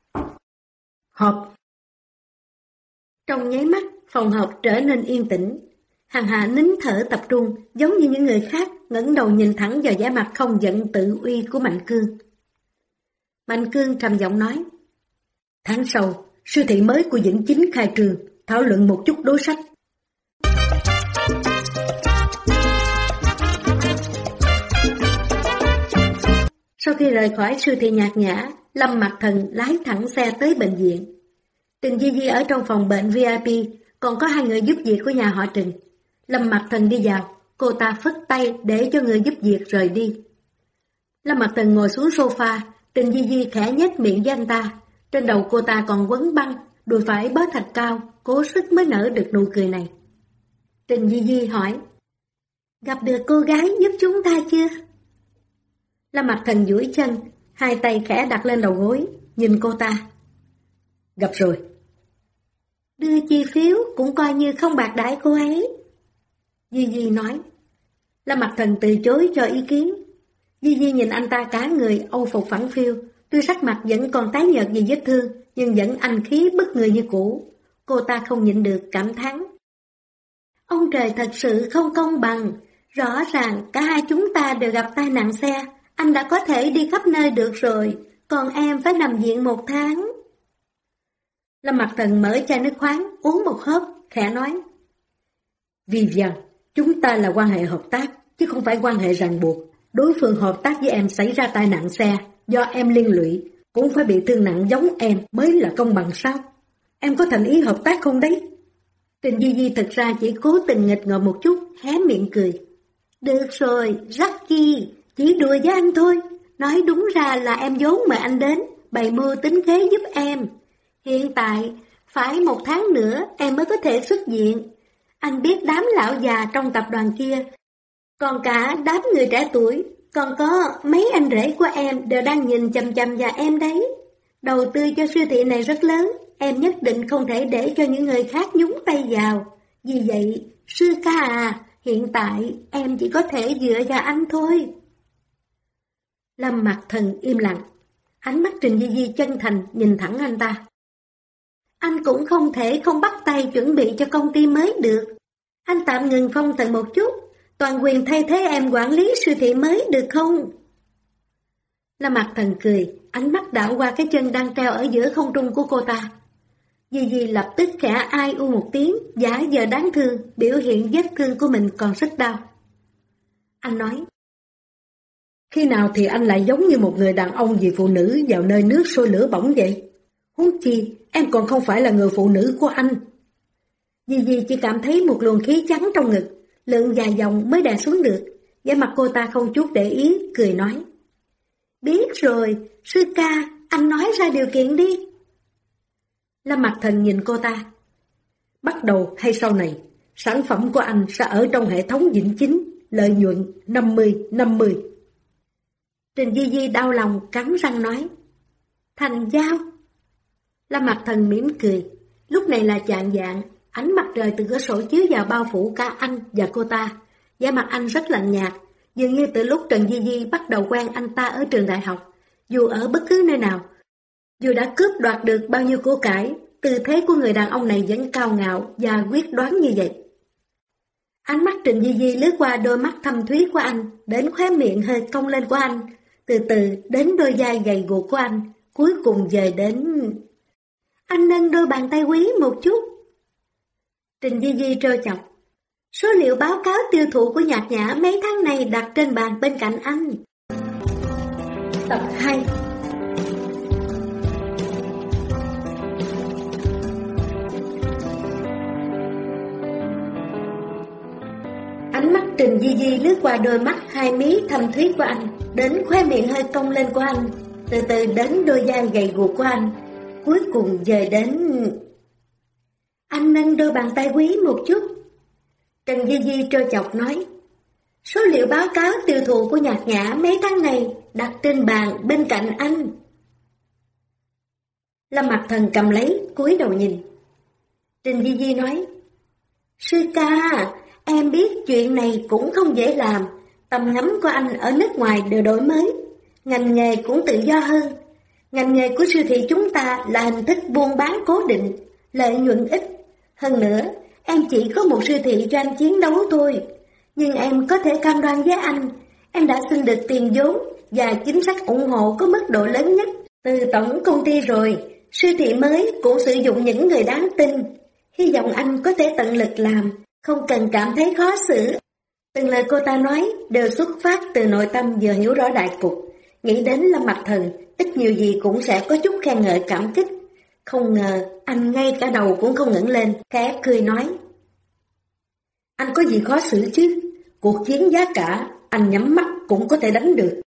Họp. Trong nháy mắt, phòng họp trở nên yên tĩnh. Hàng Hạ nín thở tập trung, giống như những người khác, ngẩng đầu nhìn thẳng vào vẻ mặt không giận tự uy của Mạnh Cương. Mạnh Cương trầm giọng nói, tháng sau, siêu thị mới của Vĩnh Chính khai trương, thảo luận một chút đối sách. Sau khi rời khỏi siêu thị Nhạc Nhã, Lâm Mạc Thần lái thẳng xe tới bệnh viện. Trình Di Di ở trong phòng bệnh VIP, còn có 2 người giúp việc của nhà họ Trình. Lâm Mạc Thần đi vào, cô ta phất tay để cho người giúp việc rời đi. Lâm Mạc Thần ngồi xuống sofa, Trình Di Di khẽ nhếch miệng với anh ta. Trên đầu cô ta còn quấn băng, đùi phải bó thạch cao, cố sức mới nở được nụ cười này. Trình Di Di hỏi, gặp được cô gái giúp chúng ta chưa? Lâm Mạc Thần duỗi chân, 2 tay khẽ đặt lên đầu gối, nhìn cô ta. Gặp rồi. Đưa chi phiếu cũng coi như không bạc đãi cô ấy. Di Di nói. Lâm Mạc Thần từ chối cho ý kiến. Di Di nhìn anh ta cả người âu phục phẳng phiu, tuy sắc mặt vẫn còn tái nhợt vì vết thương, nhưng vẫn anh khí bức người như cũ. Cô ta không nhịn được cảm thán. Ông trời thật sự không công bằng. Rõ ràng cả hai chúng ta đều gặp tai nạn xe. Anh đã có thể đi khắp nơi được rồi, còn em phải nằm viện 1 tháng. Lâm Mạc Thần mở chai nước khoáng, uống một hớp, khẽ nói. Vivian, chúng ta là quan hệ hợp tác, chứ không phải quan hệ ràng buộc. Đối phương hợp tác với em xảy ra tai nạn xe, do em liên lụy, cũng phải bị thương nặng giống em mới là công bằng sao? Em có thành ý hợp tác không đấy? Trình Di Di thật ra chỉ cố tình nghịch ngợm một chút, hé miệng cười. Được rồi, Jackie, chỉ đùa với anh thôi. Nói đúng ra là em vốn mời anh đến, bày mưu tính kế giúp em. Hiện tại, phải 1 tháng nữa em mới có thể xuất viện. Anh biết đám lão già trong tập đoàn kia Còn cả đám người trẻ tuổi, còn có mấy anh rể của em đều đang nhìn chằm chằm vào em đấy. Đầu tư cho siêu thị này rất lớn, em nhất định không thể để cho những người khác nhúng tay vào. Vì vậy, sư ca à, hiện tại em chỉ có thể dựa vào anh thôi. Lâm Mặc Thần im lặng, ánh mắt Trình Di Di chân thành nhìn thẳng anh ta. Anh cũng không thể không bắt tay chuẩn bị cho công ty mới được. Anh tạm ngừng phong tần một chút, toàn quyền thay thế em quản lý siêu thị mới được không? Lâm Mặc Thần cười, ánh mắt đảo qua cái chân đang treo ở giữa không trung của cô ta. Di Di lập tức khẽ ai u một tiếng, giả vờ đáng thương, biểu hiện vết thương của mình còn rất đau. Anh nói, khi nào thì anh lại giống như một người đàn ông vì phụ nữ vào nơi nước sôi lửa bỏng vậy? Huống chi, em còn không phải là người phụ nữ của anh. Di Di chỉ cảm thấy một luồng khí trắng trong ngực, lượn dài dòng mới đè xuống được. Vẻ mặt cô ta không chút để ý, cười nói. Biết rồi, sư ca, anh nói ra điều kiện đi. Lâm Mặc Thần nhìn cô ta. Bắt đầu hay sau này, sản phẩm của anh sẽ ở trong hệ thống Vĩnh Chính, lợi nhuận 50-50. Trình Di Di đau lòng cắn răng nói. Thành giao. Lâm Mặc Thần mỉm cười. Lúc này là chạng vạng, ánh mặt trời từ cửa sổ chiếu vào bao phủ cả anh và cô ta. Da mặt anh rất lạnh nhạt, dường như từ lúc Trần Di Di bắt đầu quen anh ta ở trường đại học. Dù ở bất cứ nơi nào, dù đã cướp đoạt được bao nhiêu của cải, tư thế của người đàn ông này vẫn cao ngạo và quyết đoán như vậy. Ánh mắt Trịnh Di Di lướt qua đôi mắt thâm thúy của anh, đến khóe miệng hơi cong lên của anh, từ từ đến đôi vai gầy guộc của anh, cuối cùng dời đến... Anh nâng đôi bàn tay quý một chút. Trịnh Di Di trêu chọc. Số liệu báo cáo tiêu thụ của Nhạc Nhã mấy tháng này đặt trên bàn bên cạnh anh. Tập 2. Ánh mắt Trình Di Di lướt qua đôi mắt hai mí thâm thúy của anh, đến khóe miệng hơi cong lên của anh, từ từ đến đôi vai gầy guộc của anh, cuối cùng dời đến... Anh nâng đôi bàn tay quý một chút. Trần Di Di trêu chọc nói. Số liệu báo cáo tiêu thụ của Nhạc Nhã mấy tháng này đặt trên bàn bên cạnh anh. Lâm Mặc Thần cầm lấy, cúi đầu nhìn. Trình Di Di nói. Sư ca, em biết chuyện này cũng không dễ làm. Tầm ngắm của anh ở nước ngoài đều đổi mới, ngành nghề cũng tự do hơn. Ngành nghề của siêu thị chúng ta là hình thức buôn bán cố định, lợi nhuận ít. Hơn nữa, em chỉ có một siêu thị cho anh chiến đấu thôi. Nhưng em có thể cam đoan với anh, em đã xin được tiền vốn và chính sách ủng hộ có mức độ lớn nhất từ tổng công ty rồi. Siêu thị mới cũng sử dụng những người đáng tin. Hy vọng anh có thể tận lực làm, không cần cảm thấy khó xử. Từng lời cô ta nói đều xuất phát từ nội tâm vừa hiểu rõ đại cục. Nghĩ đến Lâm Mặc Thần, ít nhiều gì cũng sẽ có chút khen ngợi cảm kích. Không ngờ, anh ngay cả đầu cũng không ngẩng lên, khẽ cười nói. Anh có gì khó xử chứ? Cuộc chiến giá cả, anh nhắm mắt cũng có thể đánh được.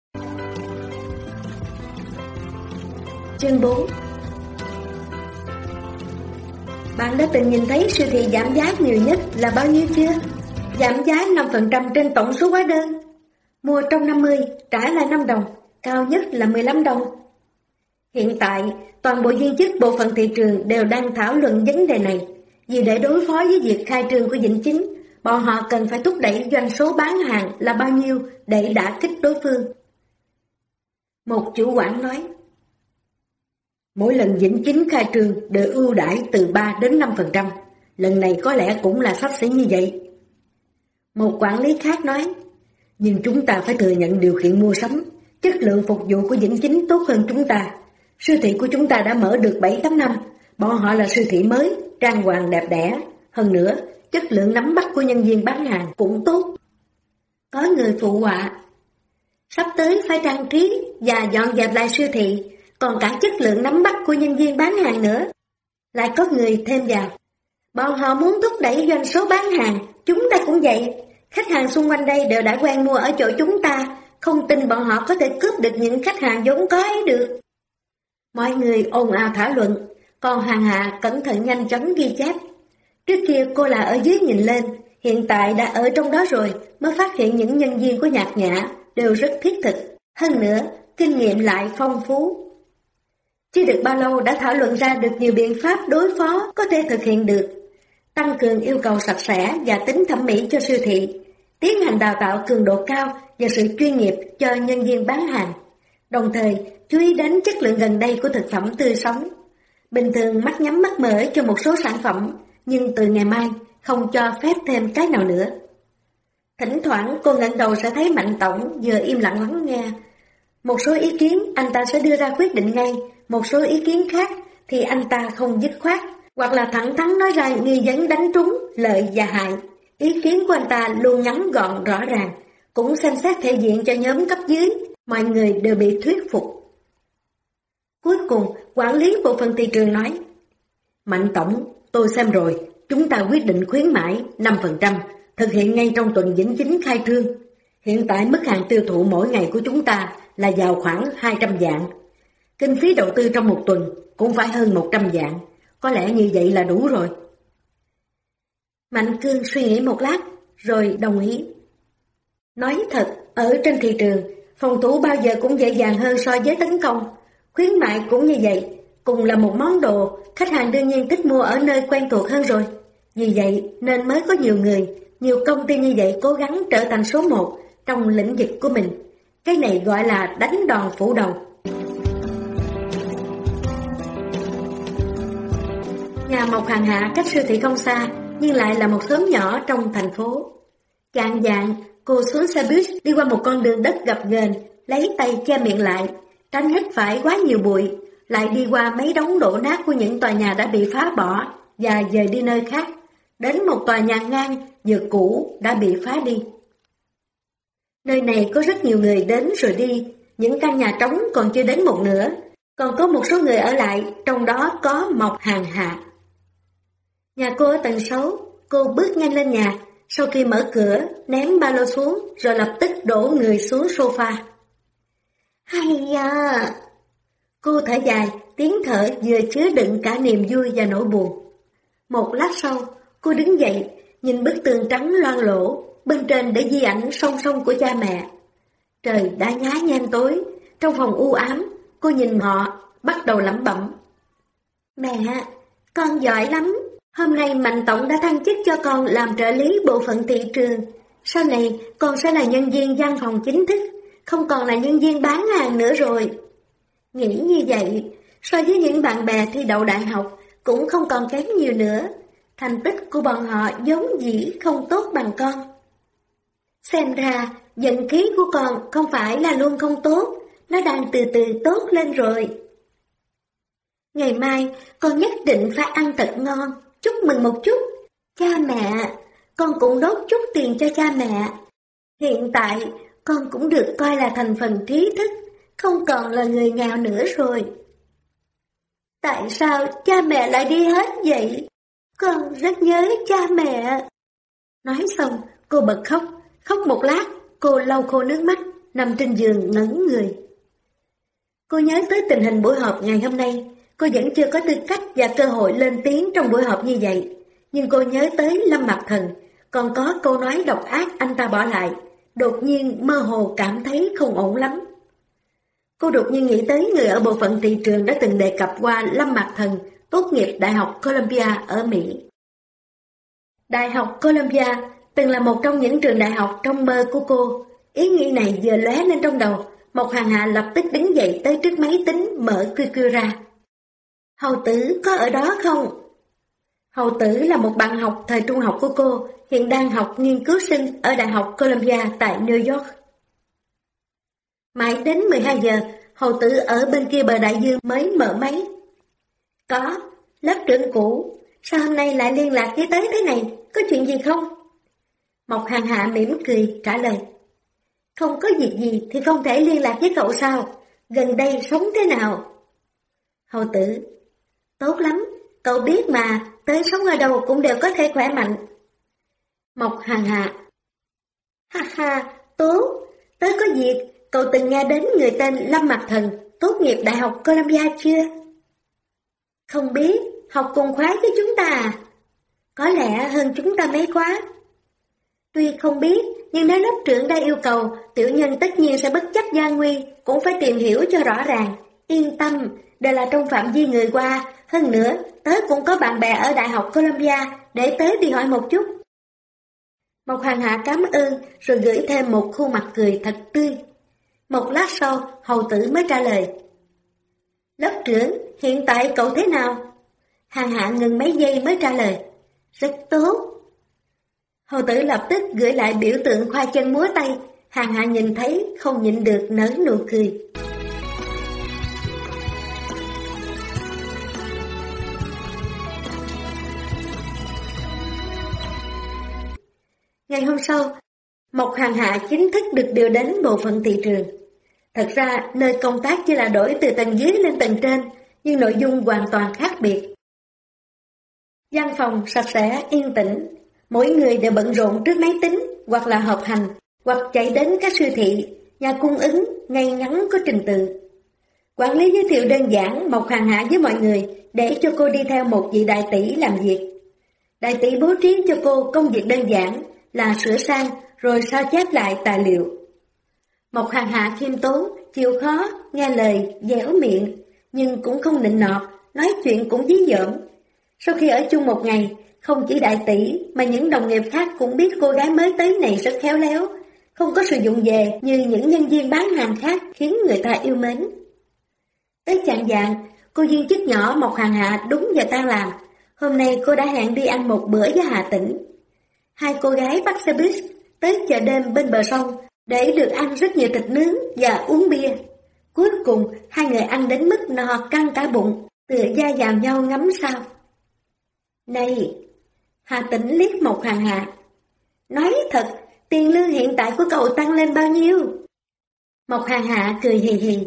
Chương 4. Bạn đã từng nhìn thấy siêu thị giảm giá nhiều nhất là bao nhiêu chưa? Giảm giá 5% trên tổng số hóa đơn. Mua trong 50, trả lại 5 đồng, cao nhất là 15 đồng. Hiện tại, toàn bộ viên chức bộ phận thị trường đều đang thảo luận vấn đề này. Vì để đối phó với việc khai trương của Vĩnh Chính, bọn họ cần phải thúc đẩy doanh số bán hàng là bao nhiêu để đả kích đối phương. Một chủ quản nói, mỗi lần Vĩnh Chính khai trương đều ưu đãi từ 3 đến 5%. Lần này có lẽ cũng là sắp xỉ như vậy. Một quản lý khác nói, nhưng chúng ta phải thừa nhận điều kiện mua sắm, chất lượng phục vụ của Vĩnh Chính tốt hơn chúng ta. Siêu thị của chúng ta đã mở được 7-8 năm, bọn họ là siêu thị mới, trang hoàng đẹp đẽ. Hơn nữa, chất lượng nắm bắt của nhân viên bán hàng cũng tốt. Có người phụ họa, sắp tới phải trang trí và dọn dẹp lại siêu thị, còn cả chất lượng nắm bắt của nhân viên bán hàng nữa. Lại có người thêm vào, bọn họ muốn thúc đẩy doanh số bán hàng, chúng ta cũng vậy. Khách hàng xung quanh đây đều đã quen mua ở chỗ chúng ta, không tin bọn họ có thể cướp được những khách hàng vốn có ấy được. Mọi người ồn ào thảo luận, còn Hàng Hạ cẩn thận nhanh chóng ghi chép. Trước kia cô là ở dưới nhìn lên, hiện tại đã ở trong đó rồi mới phát hiện những nhân viên của Nhạc Nhã đều rất thiết thực. Hơn nữa, kinh nghiệm lại phong phú. Chưa được bao lâu đã thảo luận ra được nhiều biện pháp đối phó có thể thực hiện được. Tăng cường yêu cầu sạch sẽ và tính thẩm mỹ cho siêu thị. Tiến hành đào tạo cường độ cao và sự chuyên nghiệp cho nhân viên bán hàng. Đồng thời, chú ý đến chất lượng gần đây của thực phẩm tươi sống. Bình thường mắt nhắm mắt mở cho một số sản phẩm, nhưng từ ngày mai không cho phép thêm cái nào nữa. Thỉnh thoảng cô ngẩng đầu sẽ thấy Mạnh Tổng vừa im lặng lắng nghe. Một số ý kiến anh ta sẽ đưa ra quyết định ngay, một số ý kiến khác thì anh ta không dứt khoát, hoặc là thẳng thắn nói ra nghi vấn đánh trúng, lợi và hại. Ý kiến của anh ta luôn ngắn gọn rõ ràng, cũng xem xét thể diện cho nhóm cấp dưới, mọi người đều bị thuyết phục. Cuối cùng, quản lý bộ phận thị trường nói, Mạnh Tổng, tôi xem rồi, chúng ta quyết định khuyến mãi 5%, thực hiện ngay trong tuần Vĩnh Chính khai trương. Hiện tại mức hàng tiêu thụ mỗi ngày của chúng ta là vào khoảng 200 vạn. Kinh phí đầu tư trong một tuần cũng phải hơn 100 vạn, có lẽ như vậy là đủ rồi. Mạnh Cương suy nghĩ một lát, rồi đồng ý. Nói thật, ở trên thị trường, phòng thủ bao giờ cũng dễ dàng hơn so với tấn công. Khuyến mại cũng như vậy, cùng là một món đồ, khách hàng đương nhiên thích mua ở nơi quen thuộc hơn rồi. Vì vậy nên mới có nhiều người, nhiều công ty như vậy cố gắng trở thành số 1 trong lĩnh vực của mình. Cái này gọi là đánh đòn phủ đầu. Nhà Mộc Hàng Hạ cách siêu thị không xa, nhưng lại là một xóm nhỏ trong thành phố. Chạng vạng, cô xuống xe buýt đi qua một con đường đất gập ghềnh, lấy tay che miệng lại, tránh hít phải quá nhiều bụi, lại đi qua mấy đống đổ nát của những tòa nhà đã bị phá bỏ và dời đi nơi khác, đến một tòa nhà ngang vừa cũ đã bị phá đi. Nơi này có rất nhiều người đến rồi đi, những căn nhà trống còn chưa đến một nửa, còn có một số người ở lại, trong đó có Mộc Hàng Hạ. Nhà cô ở tầng 6, cô bước nhanh lên nhà, sau khi mở cửa, ném ba lô xuống, rồi lập tức đổ người xuống sofa. Hay da! Cô thở dài, tiếng thở vừa chứa đựng cả niềm vui và nỗi buồn. Một lát sau, cô đứng dậy, nhìn bức tường trắng loang lổ, bên trên để di ảnh song song của cha mẹ. Trời đã nhá nhem tối, trong phòng u ám, cô nhìn họ, bắt đầu lẩm bẩm. Mẹ, con giỏi lắm. Hôm nay Mạnh Tổng đã thăng chức cho con làm trợ lý bộ phận thị trường. Sau này con sẽ là nhân viên văn phòng chính thức, không còn là nhân viên bán hàng nữa rồi. Nghĩ như vậy, so với những bạn bè thi đậu đại học cũng không còn kém nhiều nữa. Thành tích của bọn họ vốn dĩ không tốt bằng con. Xem ra, vận khí của con không phải là luôn không tốt, nó đang từ từ tốt lên rồi. Ngày mai, con nhất định phải ăn thật ngon, chúc mừng một chút. Cha mẹ, con cũng đốt chút tiền cho cha mẹ. Hiện tại, con cũng được coi là thành phần trí thức, không còn là người nghèo nữa rồi. Tại sao cha mẹ lại đi hết vậy? Con rất nhớ cha mẹ. Nói xong, cô bật khóc. Khóc một lát, cô lau khô nước mắt, nằm trên giường ngẩn người. Cô nhớ tới tình hình buổi họp ngày hôm nay. Cô vẫn chưa có tư cách và cơ hội lên tiếng trong buổi họp như vậy. Nhưng cô nhớ tới Lâm Mạc Thần, còn có câu nói độc ác anh ta bỏ lại. Đột nhiên mơ hồ cảm thấy không ổn lắm. Cô đột nhiên nghĩ tới người ở bộ phận thị trường đã từng đề cập qua Lâm Mạc Thần tốt nghiệp Đại học Columbia ở Mỹ. Đại học Columbia từng là một trong những trường đại học trong mơ của cô. Ý nghĩ này vừa lóe lên trong đầu, Mộc Hàng Hạ lập tức đứng dậy tới trước máy tính mở QQ ra. Hầu Tử có ở đó không? Hầu Tử là một bạn học thời trung học của cô, hiện đang học nghiên cứu sinh ở Đại học Columbia tại New York. Mãi đến 12 giờ, Hầu Tử ở bên kia bờ đại dương mới mở máy. Có, lớp trưởng cũ, sao hôm nay lại liên lạc với tới thế này, có chuyện gì không? Mộc Hàng Hạ mỉm cười trả lời. Không có việc gì thì không thể liên lạc với cậu sao, gần đây sống thế nào? Hầu Tử, tốt lắm, cậu biết mà, tới sống ở đâu cũng đều có thể khỏe mạnh. Mộc Hàng Hạ, ha ha, tốt, tới có việc, cậu từng nghe đến người tên Lâm Mạc Thần, tốt nghiệp Đại học Columbia chưa? Không biết, học cùng khóa với chúng ta à? Có lẽ hơn chúng ta mấy khóa. Tuy không biết, nhưng nếu lớp trưởng đã yêu cầu, tiểu nhân tất nhiên sẽ bất chấp gian nguy, cũng phải tìm hiểu cho rõ ràng. Yên tâm, đây là trong phạm vi người qua, hơn nữa, tớ cũng có bạn bè ở Đại học Columbia, để tớ đi hỏi một chút. Mộc Hàng Hạ cảm ơn, rồi gửi thêm một khuôn mặt cười thật tươi. Một lát sau, hầu tử mới trả lời. Lớp trưởng, hiện tại cậu thế nào? Hàng Hạ ngừng mấy giây mới trả lời. Rất tốt. Hầu tử lập tức gửi lại biểu tượng khoa chân múa tay. Hàng Hạ nhìn thấy, không nhịn được nở nụ cười. Ngày hôm sau, Mộc Hàng Hạ chính thức được điều đến bộ phận thị trường. Thật ra, nơi công tác chỉ là đổi từ tầng dưới lên tầng trên, nhưng nội dung hoàn toàn khác biệt. Văn phòng sạch sẽ, yên tĩnh, mỗi người đều bận rộn trước máy tính, hoặc là họp hành, hoặc chạy đến các siêu thị, nhà cung ứng, ngay ngắn có trình tự. Quản lý giới thiệu đơn giản Mộc Hàng Hạ với mọi người, để cho cô đi theo một vị đại tỷ làm việc. Đại tỷ bố trí cho cô công việc đơn giản là sửa sang rồi sao chép lại tài liệu. Mộc Hàng Hạ khiêm tốn, chịu khó, nghe lời, dẻo miệng, nhưng cũng không nịnh nọt, nói chuyện cũng dí dỏm. Sau khi ở chung một ngày, không chỉ đại tỷ mà những đồng nghiệp khác cũng biết cô gái mới tới này rất khéo léo, không có sử dụng về như những nhân viên bán hàng khác khiến người ta yêu mến. Tới chạng vạng, cô viên chức nhỏ Mộc Hàng Hạ đúng giờ tan làm. Hôm nay cô đã hẹn đi ăn một bữa với Hà Tĩnh. Hai cô gái bắt xe buýt tới chợ đêm bên bờ sông để được ăn rất nhiều thịt nướng và uống bia. Cuối cùng, hai người ăn đến mức no căng cả bụng, tựa da vào nhau ngắm sao. Này! Hà Tĩnh liếc Mộc Hàng Hạ. Nói thật, tiền lương hiện tại của cậu tăng lên bao nhiêu? Mộc Hàng Hạ cười hì hì.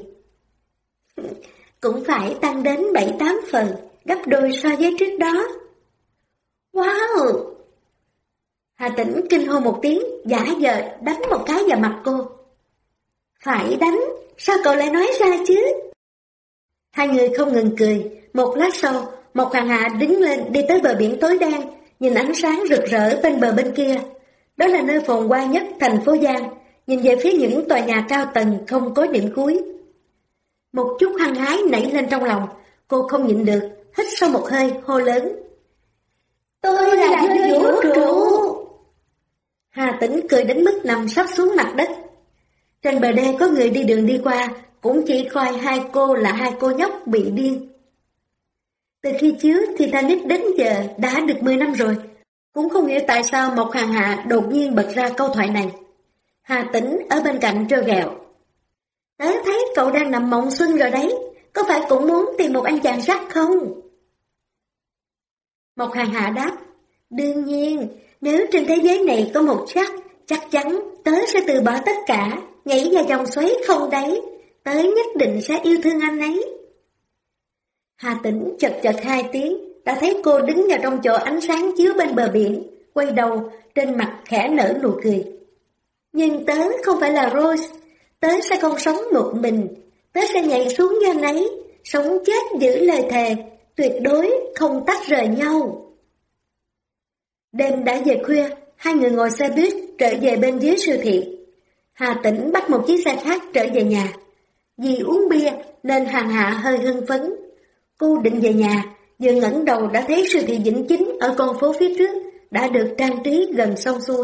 Cũng phải tăng đến 7-8 phần, gấp đôi so với trước đó. Wow! Hà Tĩnh kinh hô một tiếng, giả vờ đánh một cái vào mặt cô. Phải đánh, sao cậu lại nói ra chứ? Hai người không ngừng cười, một lát sau, Mộc Hàng Hạ đứng lên đi tới bờ biển tối đen, nhìn ánh sáng rực rỡ bên bờ bên kia. Đó là nơi phồn hoa nhất thành phố Giang, nhìn về phía những tòa nhà cao tầng không có điểm cuối. Một chút hăng hái nảy lên trong lòng, cô không nhịn được, hít sâu một hơi, hô lớn. Tôi là vô vũ trụ! Hà Tĩnh cười đến mức nằm sắp xuống mặt đất. Trên bờ đê có người đi đường đi qua, cũng chỉ coi hai cô là hai cô nhóc bị điên. Từ khi chiếu Titanic đến giờ đã được 10 năm rồi, cũng không hiểu tại sao Mộc Hàng Hạ đột nhiên bật ra câu thoại này. Hà Tĩnh ở bên cạnh trêu ghẹo. Tớ thấy cậu đang nằm mộng xuân rồi đấy, có phải cũng muốn tìm một anh chàng rắc không? Mộc Hàng Hạ đáp, đương nhiên, nếu trên thế giới này có một rắc, chắc chắn tớ sẽ từ bỏ tất cả, nhảy vào dòng xoáy không đáy, tớ nhất định sẽ yêu thương anh ấy. Hà Tĩnh chật chật hai tiếng, đã thấy cô đứng vào trong chỗ ánh sáng chiếu bên bờ biển, quay đầu, trên mặt khẽ nở nụ cười. Nhưng tớ không phải là Rose, tớ sẽ không sống một mình, tớ sẽ nhảy xuống với anh ấy, sống chết giữ lời thề, tuyệt đối không tách rời nhau. Đêm đã về khuya, hai người ngồi xe buýt trở về bên dưới siêu thị. Hà Tĩnh bắt một chiếc xe khác trở về nhà. Vì uống bia nên Hàng Hạ hơi hưng phấn. Cô định về nhà, vừa ngẩng đầu đã thấy siêu thị Vĩnh Chính ở con phố phía trước đã được trang trí gần xong xuôi.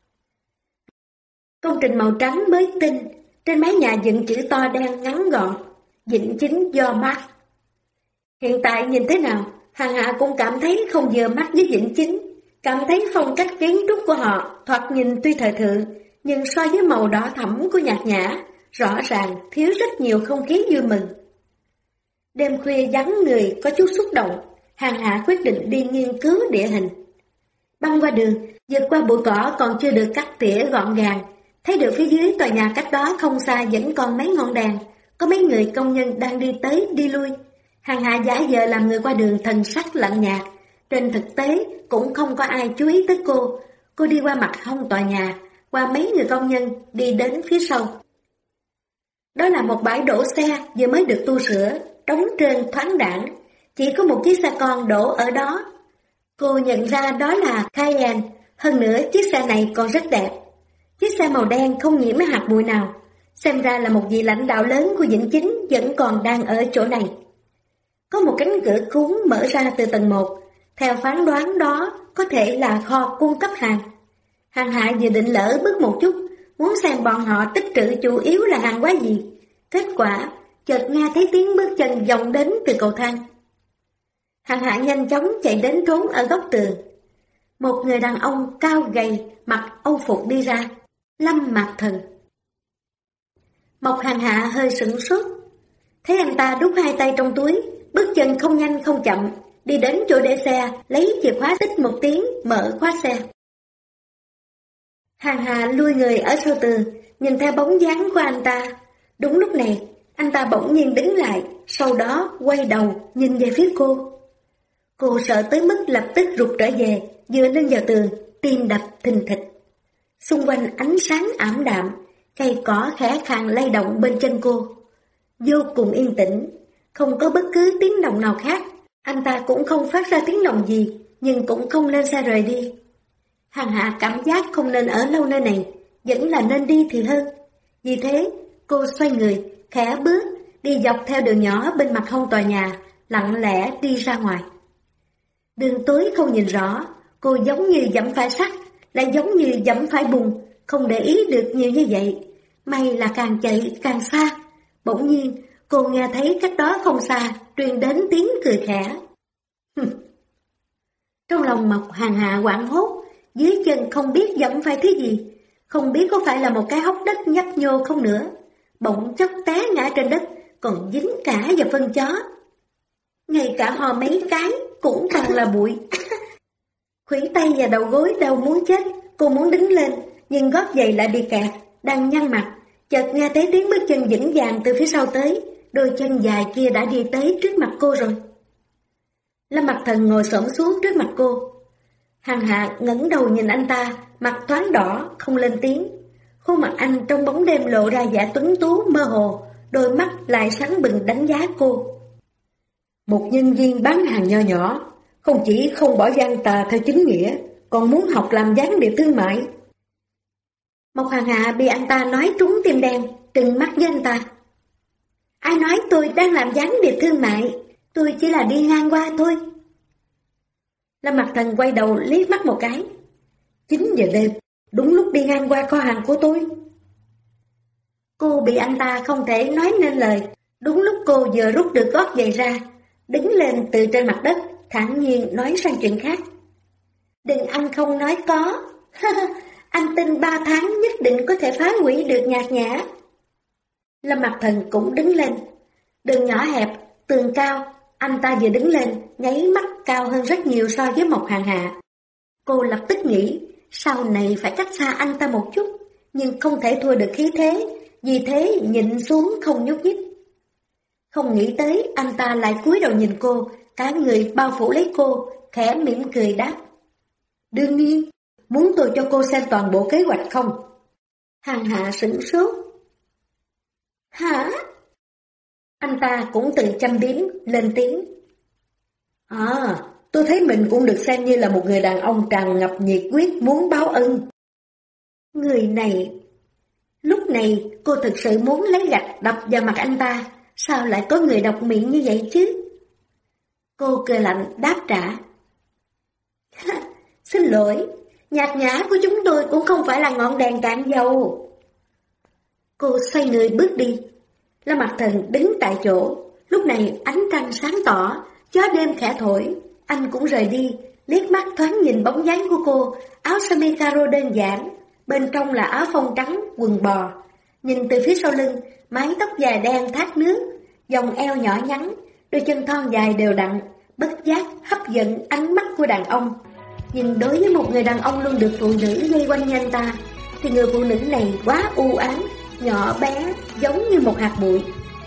Công trình màu trắng mới tinh, trên mái nhà dựng chữ to đen ngắn gọn, Vĩnh Chính do Mark. Hiện tại nhìn thế nào, Hàng Hạ cũng cảm thấy không vừa mắt với Vĩnh Chính, cảm thấy phong cách kiến trúc của họ thoạt nhìn tuy thời thượng, nhưng so với màu đỏ thẫm của nhạt nhã, rõ ràng thiếu rất nhiều không khí vui mừng. Đêm khuya vắng người có chút xúc động, Hàng Hạ quyết định đi nghiên cứu địa hình. Băng qua đường, vượt qua bụi cỏ còn chưa được cắt tỉa gọn gàng, thấy được phía dưới tòa nhà cách đó không xa vẫn còn mấy ngọn đèn, có mấy người công nhân đang đi tới đi lui. Hàng Hạ giả vờ làm người qua đường thần sắc lạnh nhạt, trên thực tế cũng không có ai chú ý tới cô. Cô đi qua mặt hông tòa nhà, qua mấy người công nhân đi đến phía sau. Đó là một bãi đổ xe vừa mới được tu sửa, trống trơn thoáng đãng, chỉ có một chiếc xe con đổ ở đó. Cô nhận ra đó là Cayenne, Hơn nữa chiếc xe này còn rất đẹp. Chiếc xe màu đen không nhiễm hạt bụi nào. Xem ra là một vị lãnh đạo lớn của Vĩnh Chính vẫn còn đang ở chỗ này. Có một cánh cửa cuốn mở ra từ tầng 1. Theo phán đoán đó có thể là kho cung cấp hàng. Hàng Hạ vừa định lỡ bước một chút, muốn xem bọn họ tích trữ chủ yếu là hàng hóa gì. Kết quả, chợt nghe thấy tiếng bước chân vọng đến từ cầu thang. Hàng Hạ nhanh chóng chạy đến trốn ở góc tường. Một người đàn ông cao gầy, mặc âu phục đi ra, Lâm Mạc Thần. Mộc Hàng Hạ hơi sửng sốt, thấy anh ta đút hai tay trong túi, bước chân không nhanh không chậm, đi đến chỗ để xe, lấy chìa khóa tích một tiếng, mở khóa xe. Hàng Hạ lui người ở sau tường, nhìn theo bóng dáng của anh ta. Đúng lúc này, anh ta bỗng nhiên đứng lại, sau đó quay đầu nhìn về phía cô. Cô sợ tới mức lập tức rụt trở về, dựa lên vào tường, tim đập thình thịch. Xung quanh ánh sáng ảm đạm, cây cỏ khẽ khàng lay động bên chân cô. Vô cùng yên tĩnh, không có bất cứ tiếng động nào khác. Anh ta cũng không phát ra tiếng động gì, nhưng cũng không lên xe rời đi. Hàng Hạ cảm giác không nên ở lâu nơi này, vẫn là nên đi thì hơn. Vì thế, cô xoay người, khẽ bước, đi dọc theo đường nhỏ bên mặt hông tòa nhà, lặng lẽ đi ra ngoài. Đường tối không nhìn rõ, cô giống như dẫm phải sắt, lại giống như dẫm phải bùn, không để ý được nhiều như vậy. May là càng chạy càng xa. Bỗng nhiên, cô nghe thấy cách đó không xa, truyền đến tiếng cười khẽ. Trong lòng Mộc Hàng Hạ hoảng hốt, dưới chân không biết dẫm phải thứ gì, không biết có phải là một cái hốc đất nhấp nhô không nữa. Bỗng chốc té ngã trên đất, còn dính cả vào phân chó. Ngay cả hò mấy cái cũng toàn là bụi. Khuỷu tay và đầu gối đau muốn chết, cô muốn đứng lên, nhưng gót giày lại bị kẹt, đang nhăn mặt. Chợt nghe thấy tiếng bước chân vững vàng từ phía sau tới, đôi chân dài kia đã đi tới trước mặt cô rồi. Lâm Mạc Thần ngồi xổm xuống trước mặt cô. Hàng Hạ ngẩng đầu nhìn anh ta, mặt thoáng đỏ, không lên tiếng. Khuôn mặt anh trong bóng đêm lộ ra vẻ tuấn tú mơ hồ, đôi mắt lại sáng bừng đánh giá cô. Một nhân viên bán hàng nho nhỏ, không chỉ không bỏ gian tà theo chính nghĩa, còn muốn học làm gián điệp thương mại. Mộc Hàng Hạ bị anh ta nói trúng tim đen, trừng mắt với anh ta. Ai nói tôi đang làm gián điệp thương mại, tôi chỉ là đi ngang qua thôi. Lâm Mạc Thần quay đầu liếc mắt một cái. 9 giờ đêm, đúng lúc đi ngang qua kho hàng của tôi. Cô bị anh ta không thể nói nên lời, đúng lúc cô vừa rút được gót giày ra, đứng lên từ trên mặt đất, thản nhiên nói sang chuyện khác. Đừng ăn không nói có, anh tin 3 tháng nhất định có thể phá hủy được Nhạc Nhã. Lâm Mạc Thần cũng đứng lên. Đường nhỏ hẹp, tường cao, anh ta vừa đứng lên, nháy mắt cao hơn rất nhiều so với Mộc Hàng Hạ. Cô lập tức nghĩ, sau này phải cách xa anh ta một chút, nhưng không thể thua được khí thế, vì thế nhịn xuống không nhúc nhích. Không nghĩ tới anh ta lại cúi đầu nhìn cô, cả người bao phủ lấy cô, khẽ mỉm cười đáp. Đương nhiên, muốn tôi cho cô xem toàn bộ kế hoạch không? Hàng Hạ sửng sốt. Hả? Anh ta cũng tự châm biếm, lên tiếng. Tôi thấy mình cũng được xem như là một người đàn ông tràn ngập nhiệt huyết muốn báo ân. Người này... Lúc này cô thực sự muốn lấy gạch đập vào mặt anh ta, sao lại có người độc miệng như vậy chứ? Cô cười lạnh đáp trả. Xin lỗi, Nhạc Nhã của chúng tôi cũng không phải là ngọn đèn cạn dầu. Cô xoay người bước đi. Lâm Mạc Thần đứng tại chỗ. Lúc này ánh trăng sáng tỏ, gió đêm khẽ thổi. Anh cũng rời đi, liếc mắt thoáng nhìn bóng dáng của cô, áo sơ mi caro đơn giản, bên trong là áo phông trắng, quần bò. Nhìn từ phía sau lưng, mái tóc dài đen thác nước, vòng eo nhỏ nhắn, đôi chân thon dài đều đặn, bất giác hấp dẫn ánh mắt của đàn ông. Nhưng đối với một người đàn ông luôn được phụ nữ dây quanh như anh ta, thì người phụ nữ này quá u ám, nhỏ bé, giống như một hạt bụi.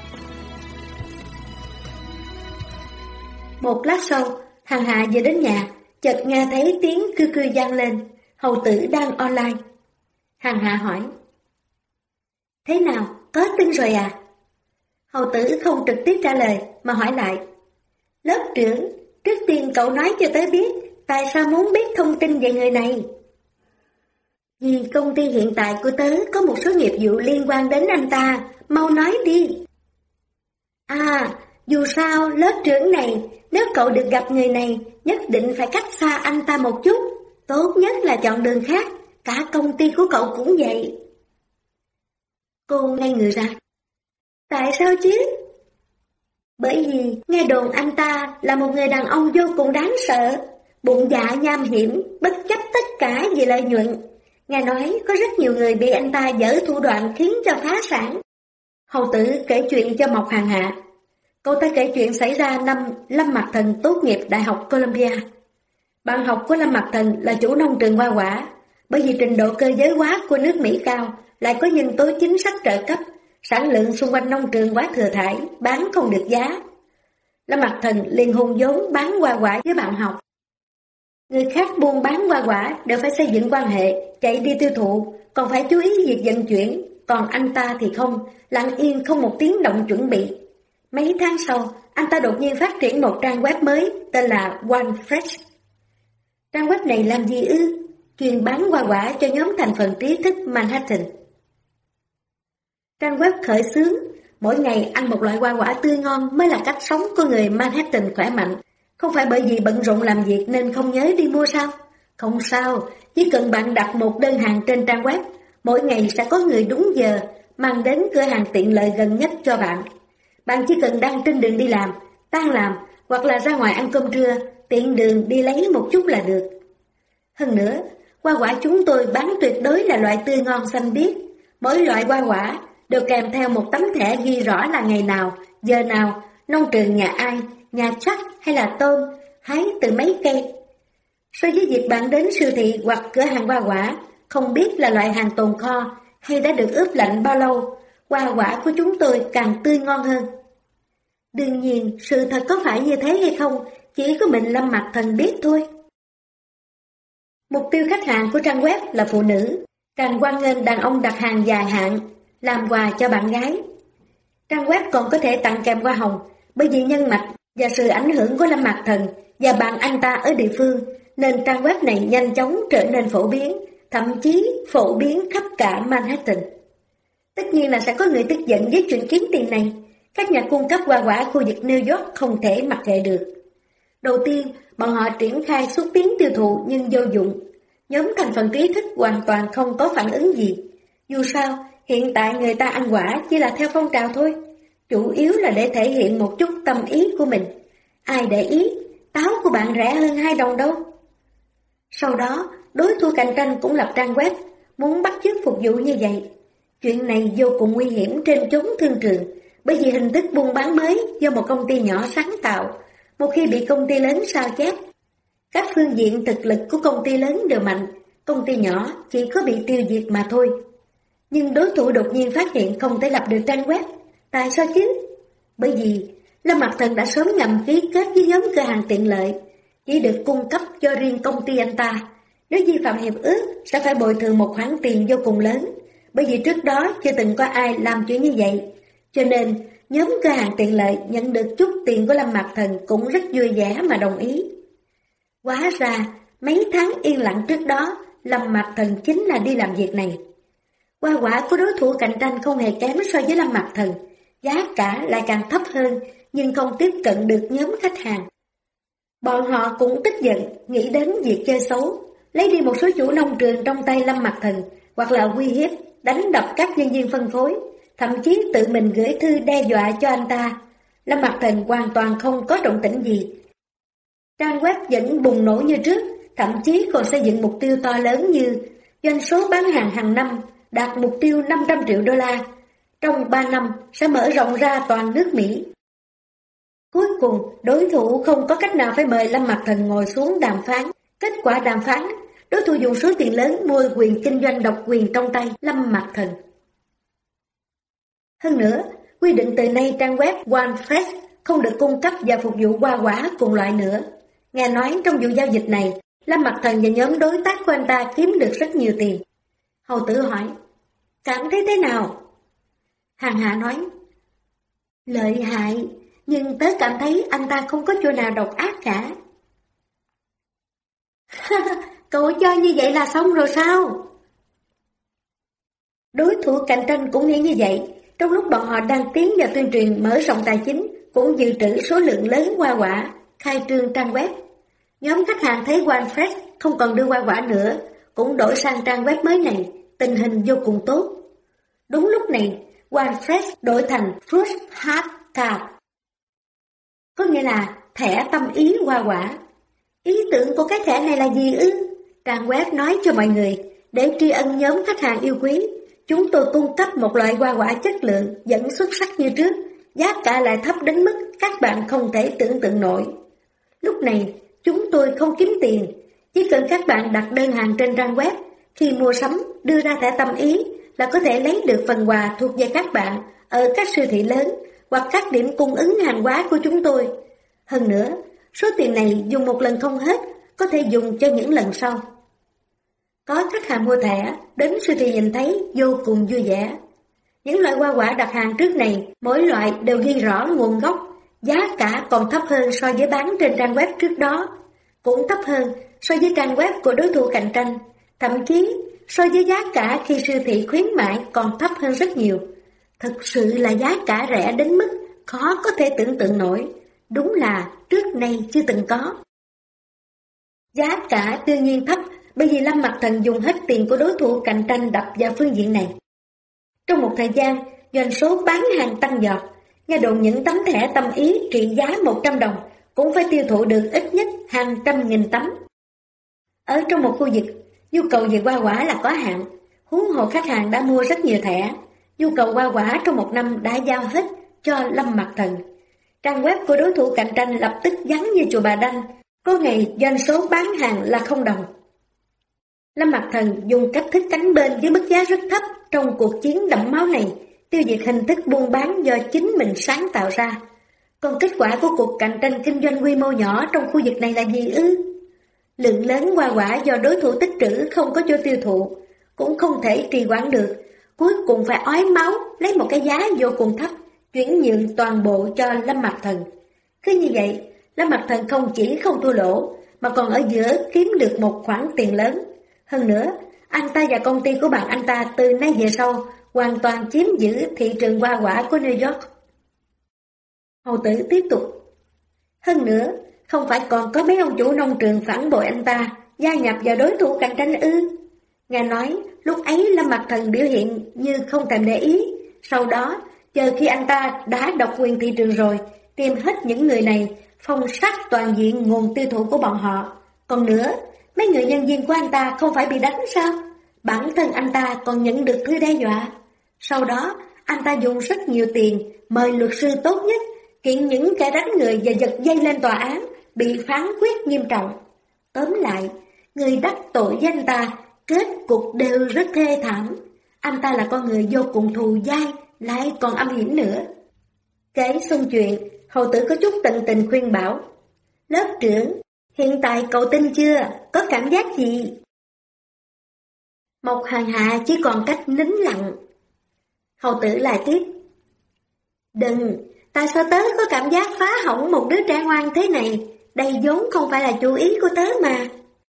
Một lát sau, Hàng Hạ về đến nhà, chợt nghe thấy tiếng cưa cưa vang lên, hầu tử đang online. Hàng Hạ hỏi. Thế nào, có tin rồi à? Hầu tử không trực tiếp trả lời, mà hỏi lại. Lớp trưởng, trước tiên cậu nói cho tớ biết, tại sao muốn biết thông tin về người này? Vì công ty hiện tại của tớ có một số nghiệp vụ liên quan đến anh ta, mau nói đi. À, dù sao lớp trưởng này, nếu cậu được gặp người này, nhất định phải cách xa anh ta một chút, tốt nhất là chọn đường khác, cả công ty của cậu cũng vậy. Cô ngây người ra. Tại sao chứ? Bởi vì nghe đồn anh ta là một người đàn ông vô cùng đáng sợ, bụng dạ nham hiểm, bất chấp tất cả vì lợi nhuận. Nghe nói có rất nhiều người bị anh ta dở thủ đoạn khiến cho phá sản. Hầu tử kể chuyện cho Mộc Hàng Hạ. Cậu ta kể chuyện xảy ra năm Lâm Mặc Thần tốt nghiệp Đại học Columbia. Bạn học của Lâm Mặc Thần là chủ nông trường hoa quả. Bởi vì trình độ cơ giới hóa của nước Mỹ cao, lại có nhân tố chính sách trợ cấp, sản lượng xung quanh nông trường quá thừa thải, bán không được giá. Lâm Mặc Thần liền hùng vốn bán hoa quả với bạn học. Người khác buôn bán hoa quả đều phải xây dựng quan hệ, chạy đi tiêu thụ, còn phải chú ý việc vận chuyển, còn anh ta thì không, lặng yên không một tiếng động chuẩn bị. Mấy tháng sau, anh ta đột nhiên phát triển một trang web mới tên là OneFresh. Trang web này làm gì ư? Chuyên bán hoa quả cho nhóm thành phần trí thức Manhattan. Trang web khởi xướng, mỗi ngày ăn một loại hoa quả tươi ngon mới là cách sống của người Manhattan khỏe mạnh. Không phải bởi vì bận rộn làm việc nên không nhớ đi mua sao? Không sao, chỉ cần bạn đặt một đơn hàng trên trang web, mỗi ngày sẽ có người đúng giờ mang đến cửa hàng tiện lợi gần nhất cho bạn. Bạn chỉ cần đang trên đường đi làm, tan làm hoặc là ra ngoài ăn cơm trưa, tiện đường đi lấy một chút là được. Hơn nữa, hoa quả chúng tôi bán tuyệt đối là loại tươi ngon xanh biếc. Mỗi loại hoa quả đều kèm theo một tấm thẻ ghi rõ là ngày nào, giờ nào, nông trường nhà ai, nhà chắc hay là tôm, hái từ mấy cây. So với việc bạn đến siêu thị hoặc cửa hàng hoa quả, không biết là loại hàng tồn kho hay đã được ướp lạnh bao lâu, hoa quả của chúng tôi càng tươi ngon hơn. Đương nhiên, sự thật có phải như thế hay không, chỉ có mình Lâm Mặc Thần biết thôi. Mục tiêu khách hàng của trang web là phụ nữ, càng hoan nghênh đàn ông đặt hàng dài hạn, làm quà cho bạn gái. Trang web còn có thể tặng kèm hoa hồng, bởi vì nhân mạch và sự ảnh hưởng của Lâm Mặc Thần và bạn anh ta ở địa phương, nên trang web này nhanh chóng trở nên phổ biến, thậm chí phổ biến khắp cả Manhattan. Tất nhiên là sẽ có người tức giận với chuyện kiếm tiền này. Các nhà cung cấp hoa quả khu vực New York không thể mặc kệ được. Đầu tiên, bọn họ triển khai xúc tiến tiêu thụ nhưng vô dụng. Nhóm thành phần trí thức hoàn toàn không có phản ứng gì. Dù sao, hiện tại người ta ăn quả chỉ là theo phong trào thôi. Chủ yếu là để thể hiện một chút tâm ý của mình. Ai để ý, táo của bạn rẻ hơn 2 đồng đâu. Sau đó, đối thủ cạnh tranh cũng lập trang web, muốn bắt chước phục vụ như vậy. Chuyện này vô cùng nguy hiểm trên chốn thương trường, bởi vì hình thức buôn bán mới do một công ty nhỏ sáng tạo. Một khi bị công ty lớn sao chép, các phương diện thực lực của công ty lớn đều mạnh, công ty nhỏ chỉ có bị tiêu diệt mà thôi. Nhưng đối thủ đột nhiên phát hiện không thể lập được trang web. Tại sao chứ? Bởi vì Lâm Mặc Thần đã sớm ngầm ký kết với nhóm cửa hàng tiện lợi, chỉ được cung cấp cho riêng công ty anh ta. Nếu vi phạm hiệp ước sẽ phải bồi thường một khoản tiền vô cùng lớn, bởi vì trước đó chưa từng có ai làm chuyện như vậy. Cho nên nhóm cửa hàng tiện lợi nhận được chút tiền của Lâm Mặc Thần cũng rất vui vẻ mà đồng ý. Hóa ra mấy tháng yên lặng trước đó, Lâm Mặc Thần chính là đi làm việc này. Hoa quả của đối thủ cạnh tranh không hề kém so với Lâm Mặc Thần, giá cả lại càng thấp hơn nhưng không tiếp cận được nhóm khách hàng. Bọn họ cũng tức giận, nghĩ đến việc chơi xấu, lấy đi một số chủ nông trường trong tay Lâm Mặc Thần, hoặc là uy hiếp, đánh đập các nhân viên phân phối, thậm chí tự mình gửi thư đe dọa cho anh ta. Lâm Mặc Thần hoàn toàn không có động tĩnh gì. Trang web vẫn bùng nổ như trước, thậm chí còn xây dựng mục tiêu to lớn như doanh số bán hàng hàng năm đạt mục tiêu 500 triệu đô la. Trong 3 năm sẽ mở rộng ra toàn nước Mỹ. Cuối cùng, đối thủ không có cách nào phải mời Lâm Mặc Thần ngồi xuống đàm phán. Kết quả đàm phán, đối thủ dùng số tiền lớn mua quyền kinh doanh độc quyền trong tay Lâm Mặc Thần. Hơn nữa, quy định từ nay trang web OneFresh không được cung cấp và phục vụ hoa quả cùng loại nữa. Nghe nói trong vụ giao dịch này, Lâm Mặc Thần và nhóm đối tác của anh ta kiếm được rất nhiều tiền. Hầu tử hỏi, cảm thấy thế nào? Hàng Hạ nói, lợi hại, nhưng tớ cảm thấy anh ta không có chỗ nào độc ác cả. Cậu cho như vậy là xong rồi sao? Đối thủ cạnh tranh cũng nghĩ như vậy. Trong lúc bọn họ đang tiến vào tuyên truyền mở rộng tài chính, cũng dự trữ số lượng lớn hoa quả, khai trương trang web. Nhóm khách hàng thấy OneFresh không còn đưa hoa quả nữa, cũng đổi sang trang web mới này, tình hình vô cùng tốt. Đúng lúc này, OneFresh đổi thành Fruit Heart Card, có nghĩa là thẻ tâm ý hoa quả. Ý tưởng của cái thẻ này là gì ư? Trang web nói cho mọi người, để tri ân nhóm khách hàng yêu quý, chúng tôi cung cấp một loại hoa quả chất lượng vẫn xuất sắc như trước, giá cả lại thấp đến mức các bạn không thể tưởng tượng nổi. Lúc này, chúng tôi không kiếm tiền, chỉ cần các bạn đặt đơn hàng trên trang web, khi mua sắm đưa ra thẻ tâm ý là có thể lấy được phần quà thuộc về các bạn ở các siêu thị lớn hoặc các điểm cung ứng hàng hóa của chúng tôi. Hơn nữa, số tiền này dùng một lần không hết, có thể dùng cho những lần sau. Có khách hàng mua thẻ, đến siêu thị nhìn thấy vô cùng vui vẻ. Những loại hoa quả đặt hàng trước này, mỗi loại đều ghi rõ nguồn gốc, giá cả còn thấp hơn so với bán trên trang web trước đó, cũng thấp hơn so với trang web của đối thủ cạnh tranh, thậm chí so với giá cả khi siêu thị khuyến mại còn thấp hơn rất nhiều. Thực sự là giá cả rẻ đến mức khó có thể tưởng tượng nổi, đúng là trước nay chưa từng có. Giá cả đương nhiên thấp bởi vì Lâm Mặc Thần dùng hết tiền của đối thủ cạnh tranh đập vào phương diện này. Trong một thời gian, doanh số bán hàng tăng giọt, nghe đồn những tấm thẻ tâm ý trị giá 100 đồng cũng phải tiêu thụ được ít nhất hàng trăm nghìn tấm. Ở trong một khu vực, nhu cầu về hoa quả là có hạn, huống hồ khách hàng đã mua rất nhiều thẻ, nhu cầu hoa quả trong một năm đã giao hết cho Lâm Mặc Thần. Trang web của đối thủ cạnh tranh lập tức vắng như chùa Bà Đanh, có ngày doanh số bán hàng là 0 đồng. Lâm Mặc Thần dùng cách thức cánh bên với mức giá rất thấp trong cuộc chiến đẫm máu này, tiêu diệt hình thức buôn bán do chính mình sáng tạo ra. Còn kết quả của cuộc cạnh tranh kinh doanh quy mô nhỏ trong khu vực này là gì ư? Lượng lớn hoa quả do đối thủ tích trữ không có chỗ tiêu thụ, cũng không thể trì hoãn được, cuối cùng phải ói máu lấy một cái giá vô cùng thấp, chuyển nhượng toàn bộ cho Lâm Mặc Thần. Cứ như vậy, Lâm Mặc Thần không chỉ không thua lỗ, mà còn ở giữa kiếm được một khoản tiền lớn. Hơn nữa, anh ta và công ty của bạn anh ta từ nay về sau hoàn toàn chiếm giữ thị trường hoa quả của New York. Hầu Tử tiếp tục. Hơn nữa, không phải còn có mấy ông chủ nông trường phản bội anh ta, gia nhập vào đối thủ cạnh tranh ư? Nghe nói, lúc ấy Lâm Mặc Thần biểu hiện như không thèm để ý, sau đó, chờ khi anh ta đã độc quyền thị trường rồi, tìm hết những người này, phong sát toàn diện nguồn tiêu thụ của bọn họ. Còn nữa, mấy người nhân viên của anh ta không phải bị đánh sao? Bản thân anh ta còn nhận được thư đe dọa. Sau đó, anh ta dùng rất nhiều tiền, mời luật sư tốt nhất, kiện những kẻ đánh người và giật dây lên tòa án, bị phán quyết nghiêm trọng. Tóm lại, người đắc tội với anh ta, kết cục đều rất thê thảm. Anh ta là con người vô cùng thù dai, lại còn âm hiểm nữa. Kể xong chuyện, Hầu Tử có chút tận tình khuyên bảo. Lớp trưởng, hiện tại cậu tin chưa? Có cảm giác gì? Mộc Hàn Hạ chỉ còn cách nín lặng. Hầu Tử lại tiếp. Đừng, tại sao tớ có cảm giác phá hỏng một đứa trẻ ngoan thế này? Đây vốn không phải là chủ ý của tớ mà.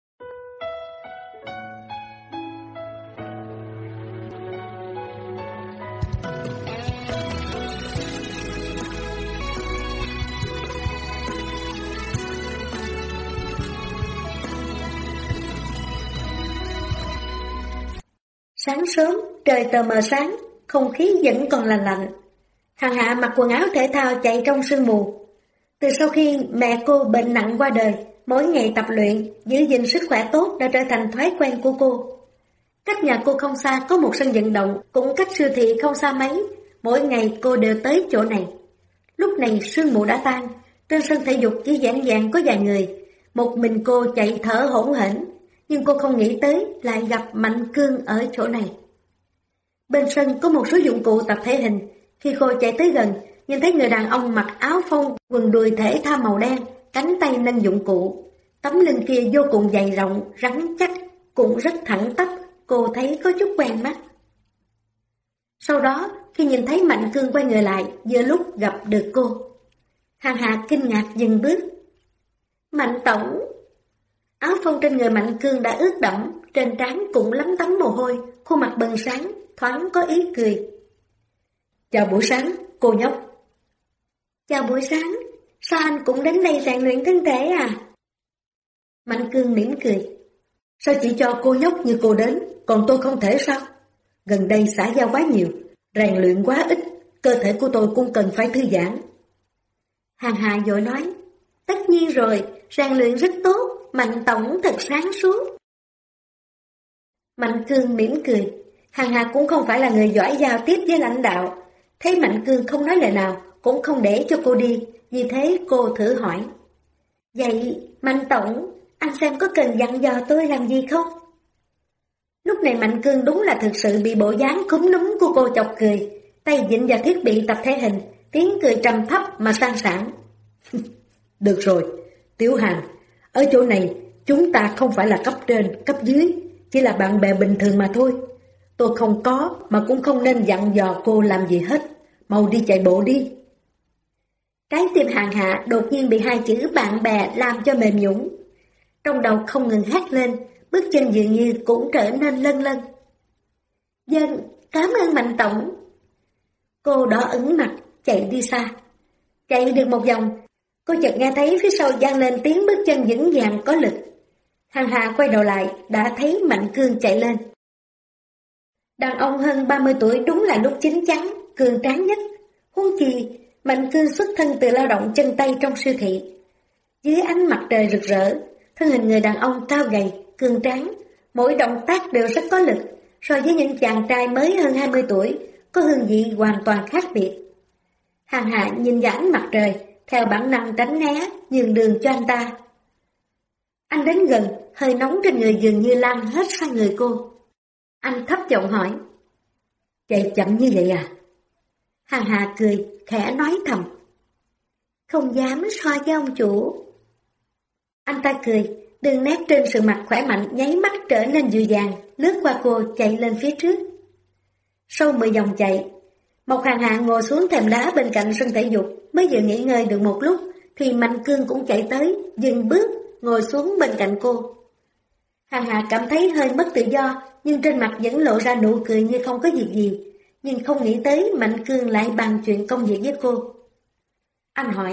Sáng sớm, trời tờ mờ sáng, không khí vẫn còn là lạnh. Hàn Hạ mặc quần áo thể thao chạy trong sương mù. Từ sau khi mẹ cô bệnh nặng qua đời, mỗi ngày tập luyện, giữ gìn sức khỏe tốt đã trở thành thói quen của cô. Cách nhà cô không xa có một sân vận động, cũng cách siêu thị không xa mấy. Mỗi ngày cô đều tới chỗ này. Lúc này sương mù đã tan, trên sân thể dục chỉ vẻn vẹn có vài người. Một mình cô chạy thở hổn hển, nhưng cô không nghĩ tới lại gặp Mạnh Cương ở chỗ này. Bên sân có một số dụng cụ tập thể hình. Khi cô chạy tới gần, nhìn thấy người đàn ông mặc áo phông, quần đùi thể thao màu đen, cánh tay nâng dụng cụ. Tấm lưng kia vô cùng dày rộng, rắn chắc, cũng rất thẳng tắp, cô thấy có chút quen mắt. Sau đó, khi nhìn thấy Mạnh Cương quay người lại, vừa lúc gặp được cô. Hàn Hạ kinh ngạc dừng bước. Mạnh tổng! Áo phông trên người Mạnh Cương đã ướt đẫm, trên trán cũng lấm tấm mồ hôi, khuôn mặt bừng sáng, thoáng có ý cười. Chào buổi sáng, cô nhóc. Chào buổi sáng, sao anh cũng đến đây rèn luyện thân thể à? Mạnh Cương mỉm cười. Sao chỉ cho cô nhóc như cô đến, còn tôi không thể sao? Gần đây xã giao quá nhiều, rèn luyện quá ít, cơ thể của tôi cũng cần phải thư giãn. Hàng Hà vội nói, tất nhiên rồi, rèn luyện rất tốt, Mạnh tổng thật sáng suốt. Mạnh Cương mỉm cười, Hàng Hà cũng không phải là người giỏi giao tiếp với lãnh đạo. Thấy Mạnh Cương không nói lời nào, cũng không để cho cô đi, vì thế cô thử hỏi. Vậy, Mạnh tổng, anh xem có cần dặn dò tôi làm gì không? Lúc này Mạnh Cương đúng là thực sự bị bộ dáng cúm núm của cô chọc cười, tay vịn vào thiết bị tập thể hình, tiếng cười trầm thấp mà sang sảng. Được rồi, Tiểu Hàn, ở chỗ này chúng ta không phải là cấp trên, cấp dưới, chỉ là bạn bè bình thường mà thôi. Tôi không có mà cũng không nên dặn dò cô làm gì hết, mau đi chạy bộ đi. Trái tim Hàng Hạ đột nhiên bị hai chữ bạn bè làm cho mềm nhũn. Trong đầu không ngừng hét lên, bước chân dường như cũng trở nên lân lân. Dân, cảm ơn Mạnh tổng. Cô đỏ ửng mặt, chạy đi xa. Chạy được một vòng, cô chợt nghe thấy phía sau vang lên tiếng bước chân vững vàng có lực. Hàng Hà quay đầu lại, đã thấy Mạnh Cương chạy lên. Đàn ông hơn 30 tuổi đúng là lúc chín chắn, cường tráng nhất. Huống chi, Mạnh Cương xuất thân từ lao động chân tay trong siêu thị. Dưới ánh mặt trời rực rỡ, thân hình người đàn ông cao gầy, cường tráng, mỗi động tác đều rất có lực, so với những chàng trai mới hơn 20 tuổi, có hương vị hoàn toàn khác biệt. Hàng Hạ nhìn vào ánh mặt trời, theo bản năng tránh né, nhường đường cho anh ta. Anh đến gần, hơi nóng trên người dường như lan hết sang người cô. Anh thấp giọng hỏi. Chạy chậm như vậy à? Hàng Hạ cười, khẽ nói thầm. Không dám so với ông chủ. Anh ta cười, đường nét trên sự mặt khỏe mạnh nháy mắt trở nên dịu dàng, lướt qua cô chạy lên phía trước. Sau 10 vòng chạy, Mộc Hàng Hạ ngồi xuống thềm đá bên cạnh sân thể dục, mới vừa nghỉ ngơi được một lúc, thì Mạnh Cương cũng chạy tới, dừng bước, ngồi xuống bên cạnh cô. Hàng Hạ cảm thấy hơi mất tự do, nhưng trên mặt vẫn lộ ra nụ cười như không có việc gì, nhưng không nghĩ tới Mạnh Cương lại bàn chuyện công việc với cô. Anh hỏi,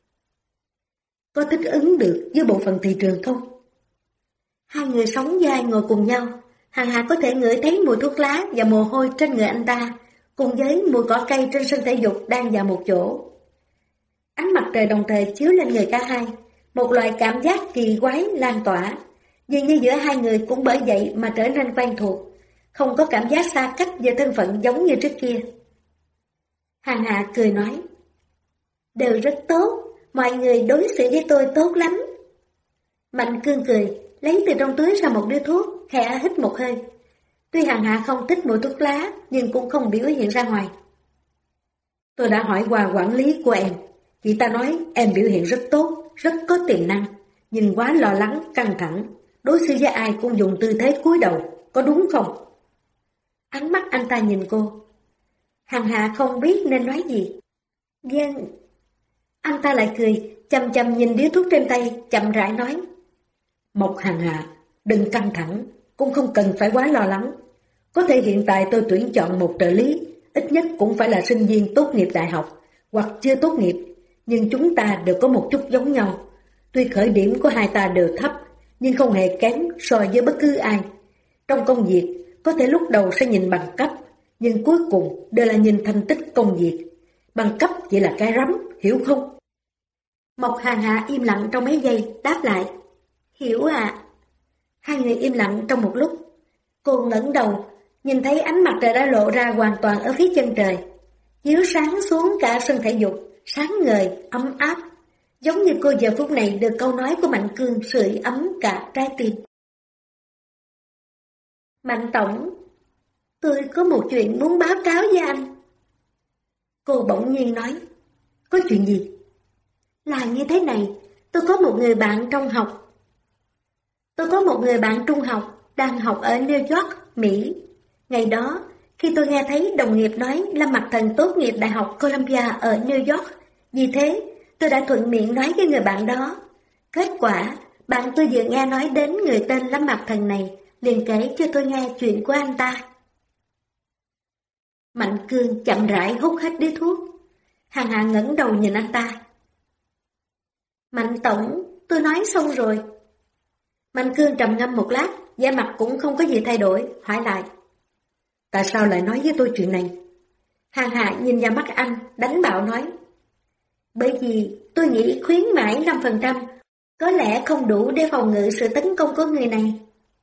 có thích ứng được với bộ phận thị trường không? Hai người sống vai ngồi cùng nhau, Hàng Hạ có thể ngửi thấy mùi thuốc lá và mồ hôi trên người anh ta, cùng với mùi cỏ cây trên sân thể dục đang vào một chỗ. Ánh mặt trời đồng thời chiếu lên người cả hai, một loại cảm giác kỳ quái lan tỏa, dường như giữa hai người cũng bởi vậy mà trở nên quen thuộc, không có cảm giác xa cách về thân phận giống như trước kia. Hàng Hạ cười nói, đều rất tốt, mọi người đối xử với tôi tốt lắm. Mạnh Cương cười, lấy từ trong túi ra một điếu thuốc, khẽ hít một hơi. Tuy Hàng Hạ không thích mùi thuốc lá, nhưng cũng không biểu hiện ra ngoài. Tôi đã hỏi qua quản lý của em, chị ta nói em biểu hiện rất tốt, rất có tiềm năng, nhưng quá lo lắng, căng thẳng, đối xử với ai cũng dùng tư thế cúi đầu, có đúng không? Ánh mắt anh ta nhìn cô. Hàng Hạ không biết nên nói gì. Vâng. Anh ta lại cười, chầm chầm nhìn điếu thuốc trên tay, chậm rãi nói. Mộc Hàng Hạ, đừng căng thẳng, cũng không cần phải quá lo lắng. Có thể hiện tại tôi tuyển chọn một trợ lý, ít nhất cũng phải là sinh viên tốt nghiệp đại học, hoặc chưa tốt nghiệp, nhưng chúng ta đều có một chút giống nhau. Tuy khởi điểm của hai ta đều thấp, nhưng không hề kém so với bất cứ ai. Trong công việc, có thể lúc đầu sẽ nhìn bằng cấp, nhưng cuối cùng đều là nhìn thành tích công việc. Bằng cấp chỉ là cái rắm, hiểu không? Mộc Hàng Hạ im lặng trong mấy giây, đáp lại. Hiểu ạ. Hai người im lặng trong một lúc. Cô ngẩng đầu, nhìn thấy ánh mặt trời đã lộ ra hoàn toàn ở phía chân trời. Chiếu sáng xuống cả sân thể dục, sáng ngời, ấm áp. Giống như cô giờ phút này được câu nói của Mạnh Cương sưởi ấm cả trái tim. Mạnh tổng, tôi có một chuyện muốn báo cáo với anh. Cô bỗng nhiên nói. Có chuyện gì? Là như thế này, tôi có một người bạn trung học đang học ở New York, Mỹ. Ngày đó, khi tôi nghe thấy đồng nghiệp nói Lâm Mặc Thần tốt nghiệp Đại học Columbia ở New York, vì thế tôi đã thuận miệng nói với người bạn đó. Kết quả, bạn tôi vừa nghe nói đến người tên Lâm Mặc Thần này, liền kể cho tôi nghe chuyện của anh ta. Mạnh Cương chậm rãi hút hết điếu thuốc. Hàng Hạ ngẩng đầu nhìn anh ta. Mạnh tổng, tôi nói xong rồi. Mạnh Cương trầm ngâm một lát, vẻ mặt cũng không có gì thay đổi, hỏi lại. Tại sao lại nói với tôi chuyện này? Hàng Hạ nhìn vào mắt anh, đánh bạo nói. Bởi vì tôi nghĩ khuyến mãi 5% có lẽ không đủ để phòng ngự sự tấn công của người này.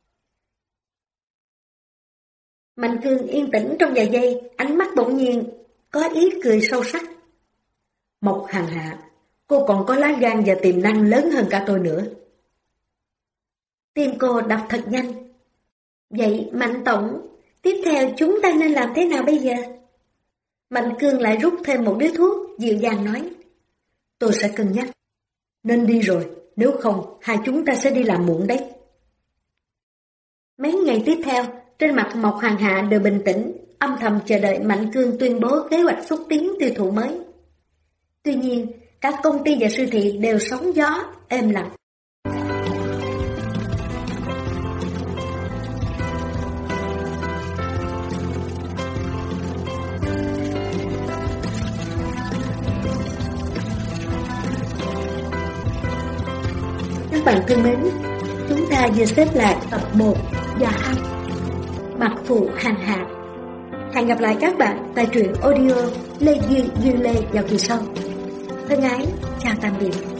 Mạnh Cương yên tĩnh trong vài giây, ánh mắt bỗng nhiên có ý cười sâu sắc. Mộc Hàng Hạ, cô còn có lá gan và tiềm năng lớn hơn cả tôi nữa. Tim cô đập thật nhanh. Vậy Mạnh tổng, tiếp theo chúng ta nên làm thế nào bây giờ? Mạnh Cương lại rút thêm một điếu thuốc, dịu dàng nói. Tôi sẽ cân nhắc. Nên đi rồi, nếu không hai chúng ta sẽ đi làm muộn đấy. Mấy ngày tiếp theo, trên mặt Mộc Hàng Hạ đều bình tĩnh, âm thầm chờ đợi Mạnh Cương tuyên bố kế hoạch xúc tiến tiêu thụ mới. Tuy nhiên, các công ty và siêu thị đều sóng gió, êm lặng. Các bạn thân mến, chúng ta vừa xếp lại tập 1 và 2 Mặt phụ Hàng Hạ. Hẹn gặp lại các bạn tại truyện audio Lê Duy Lê vào kỳ sau. Thân ái, chào tạm biệt.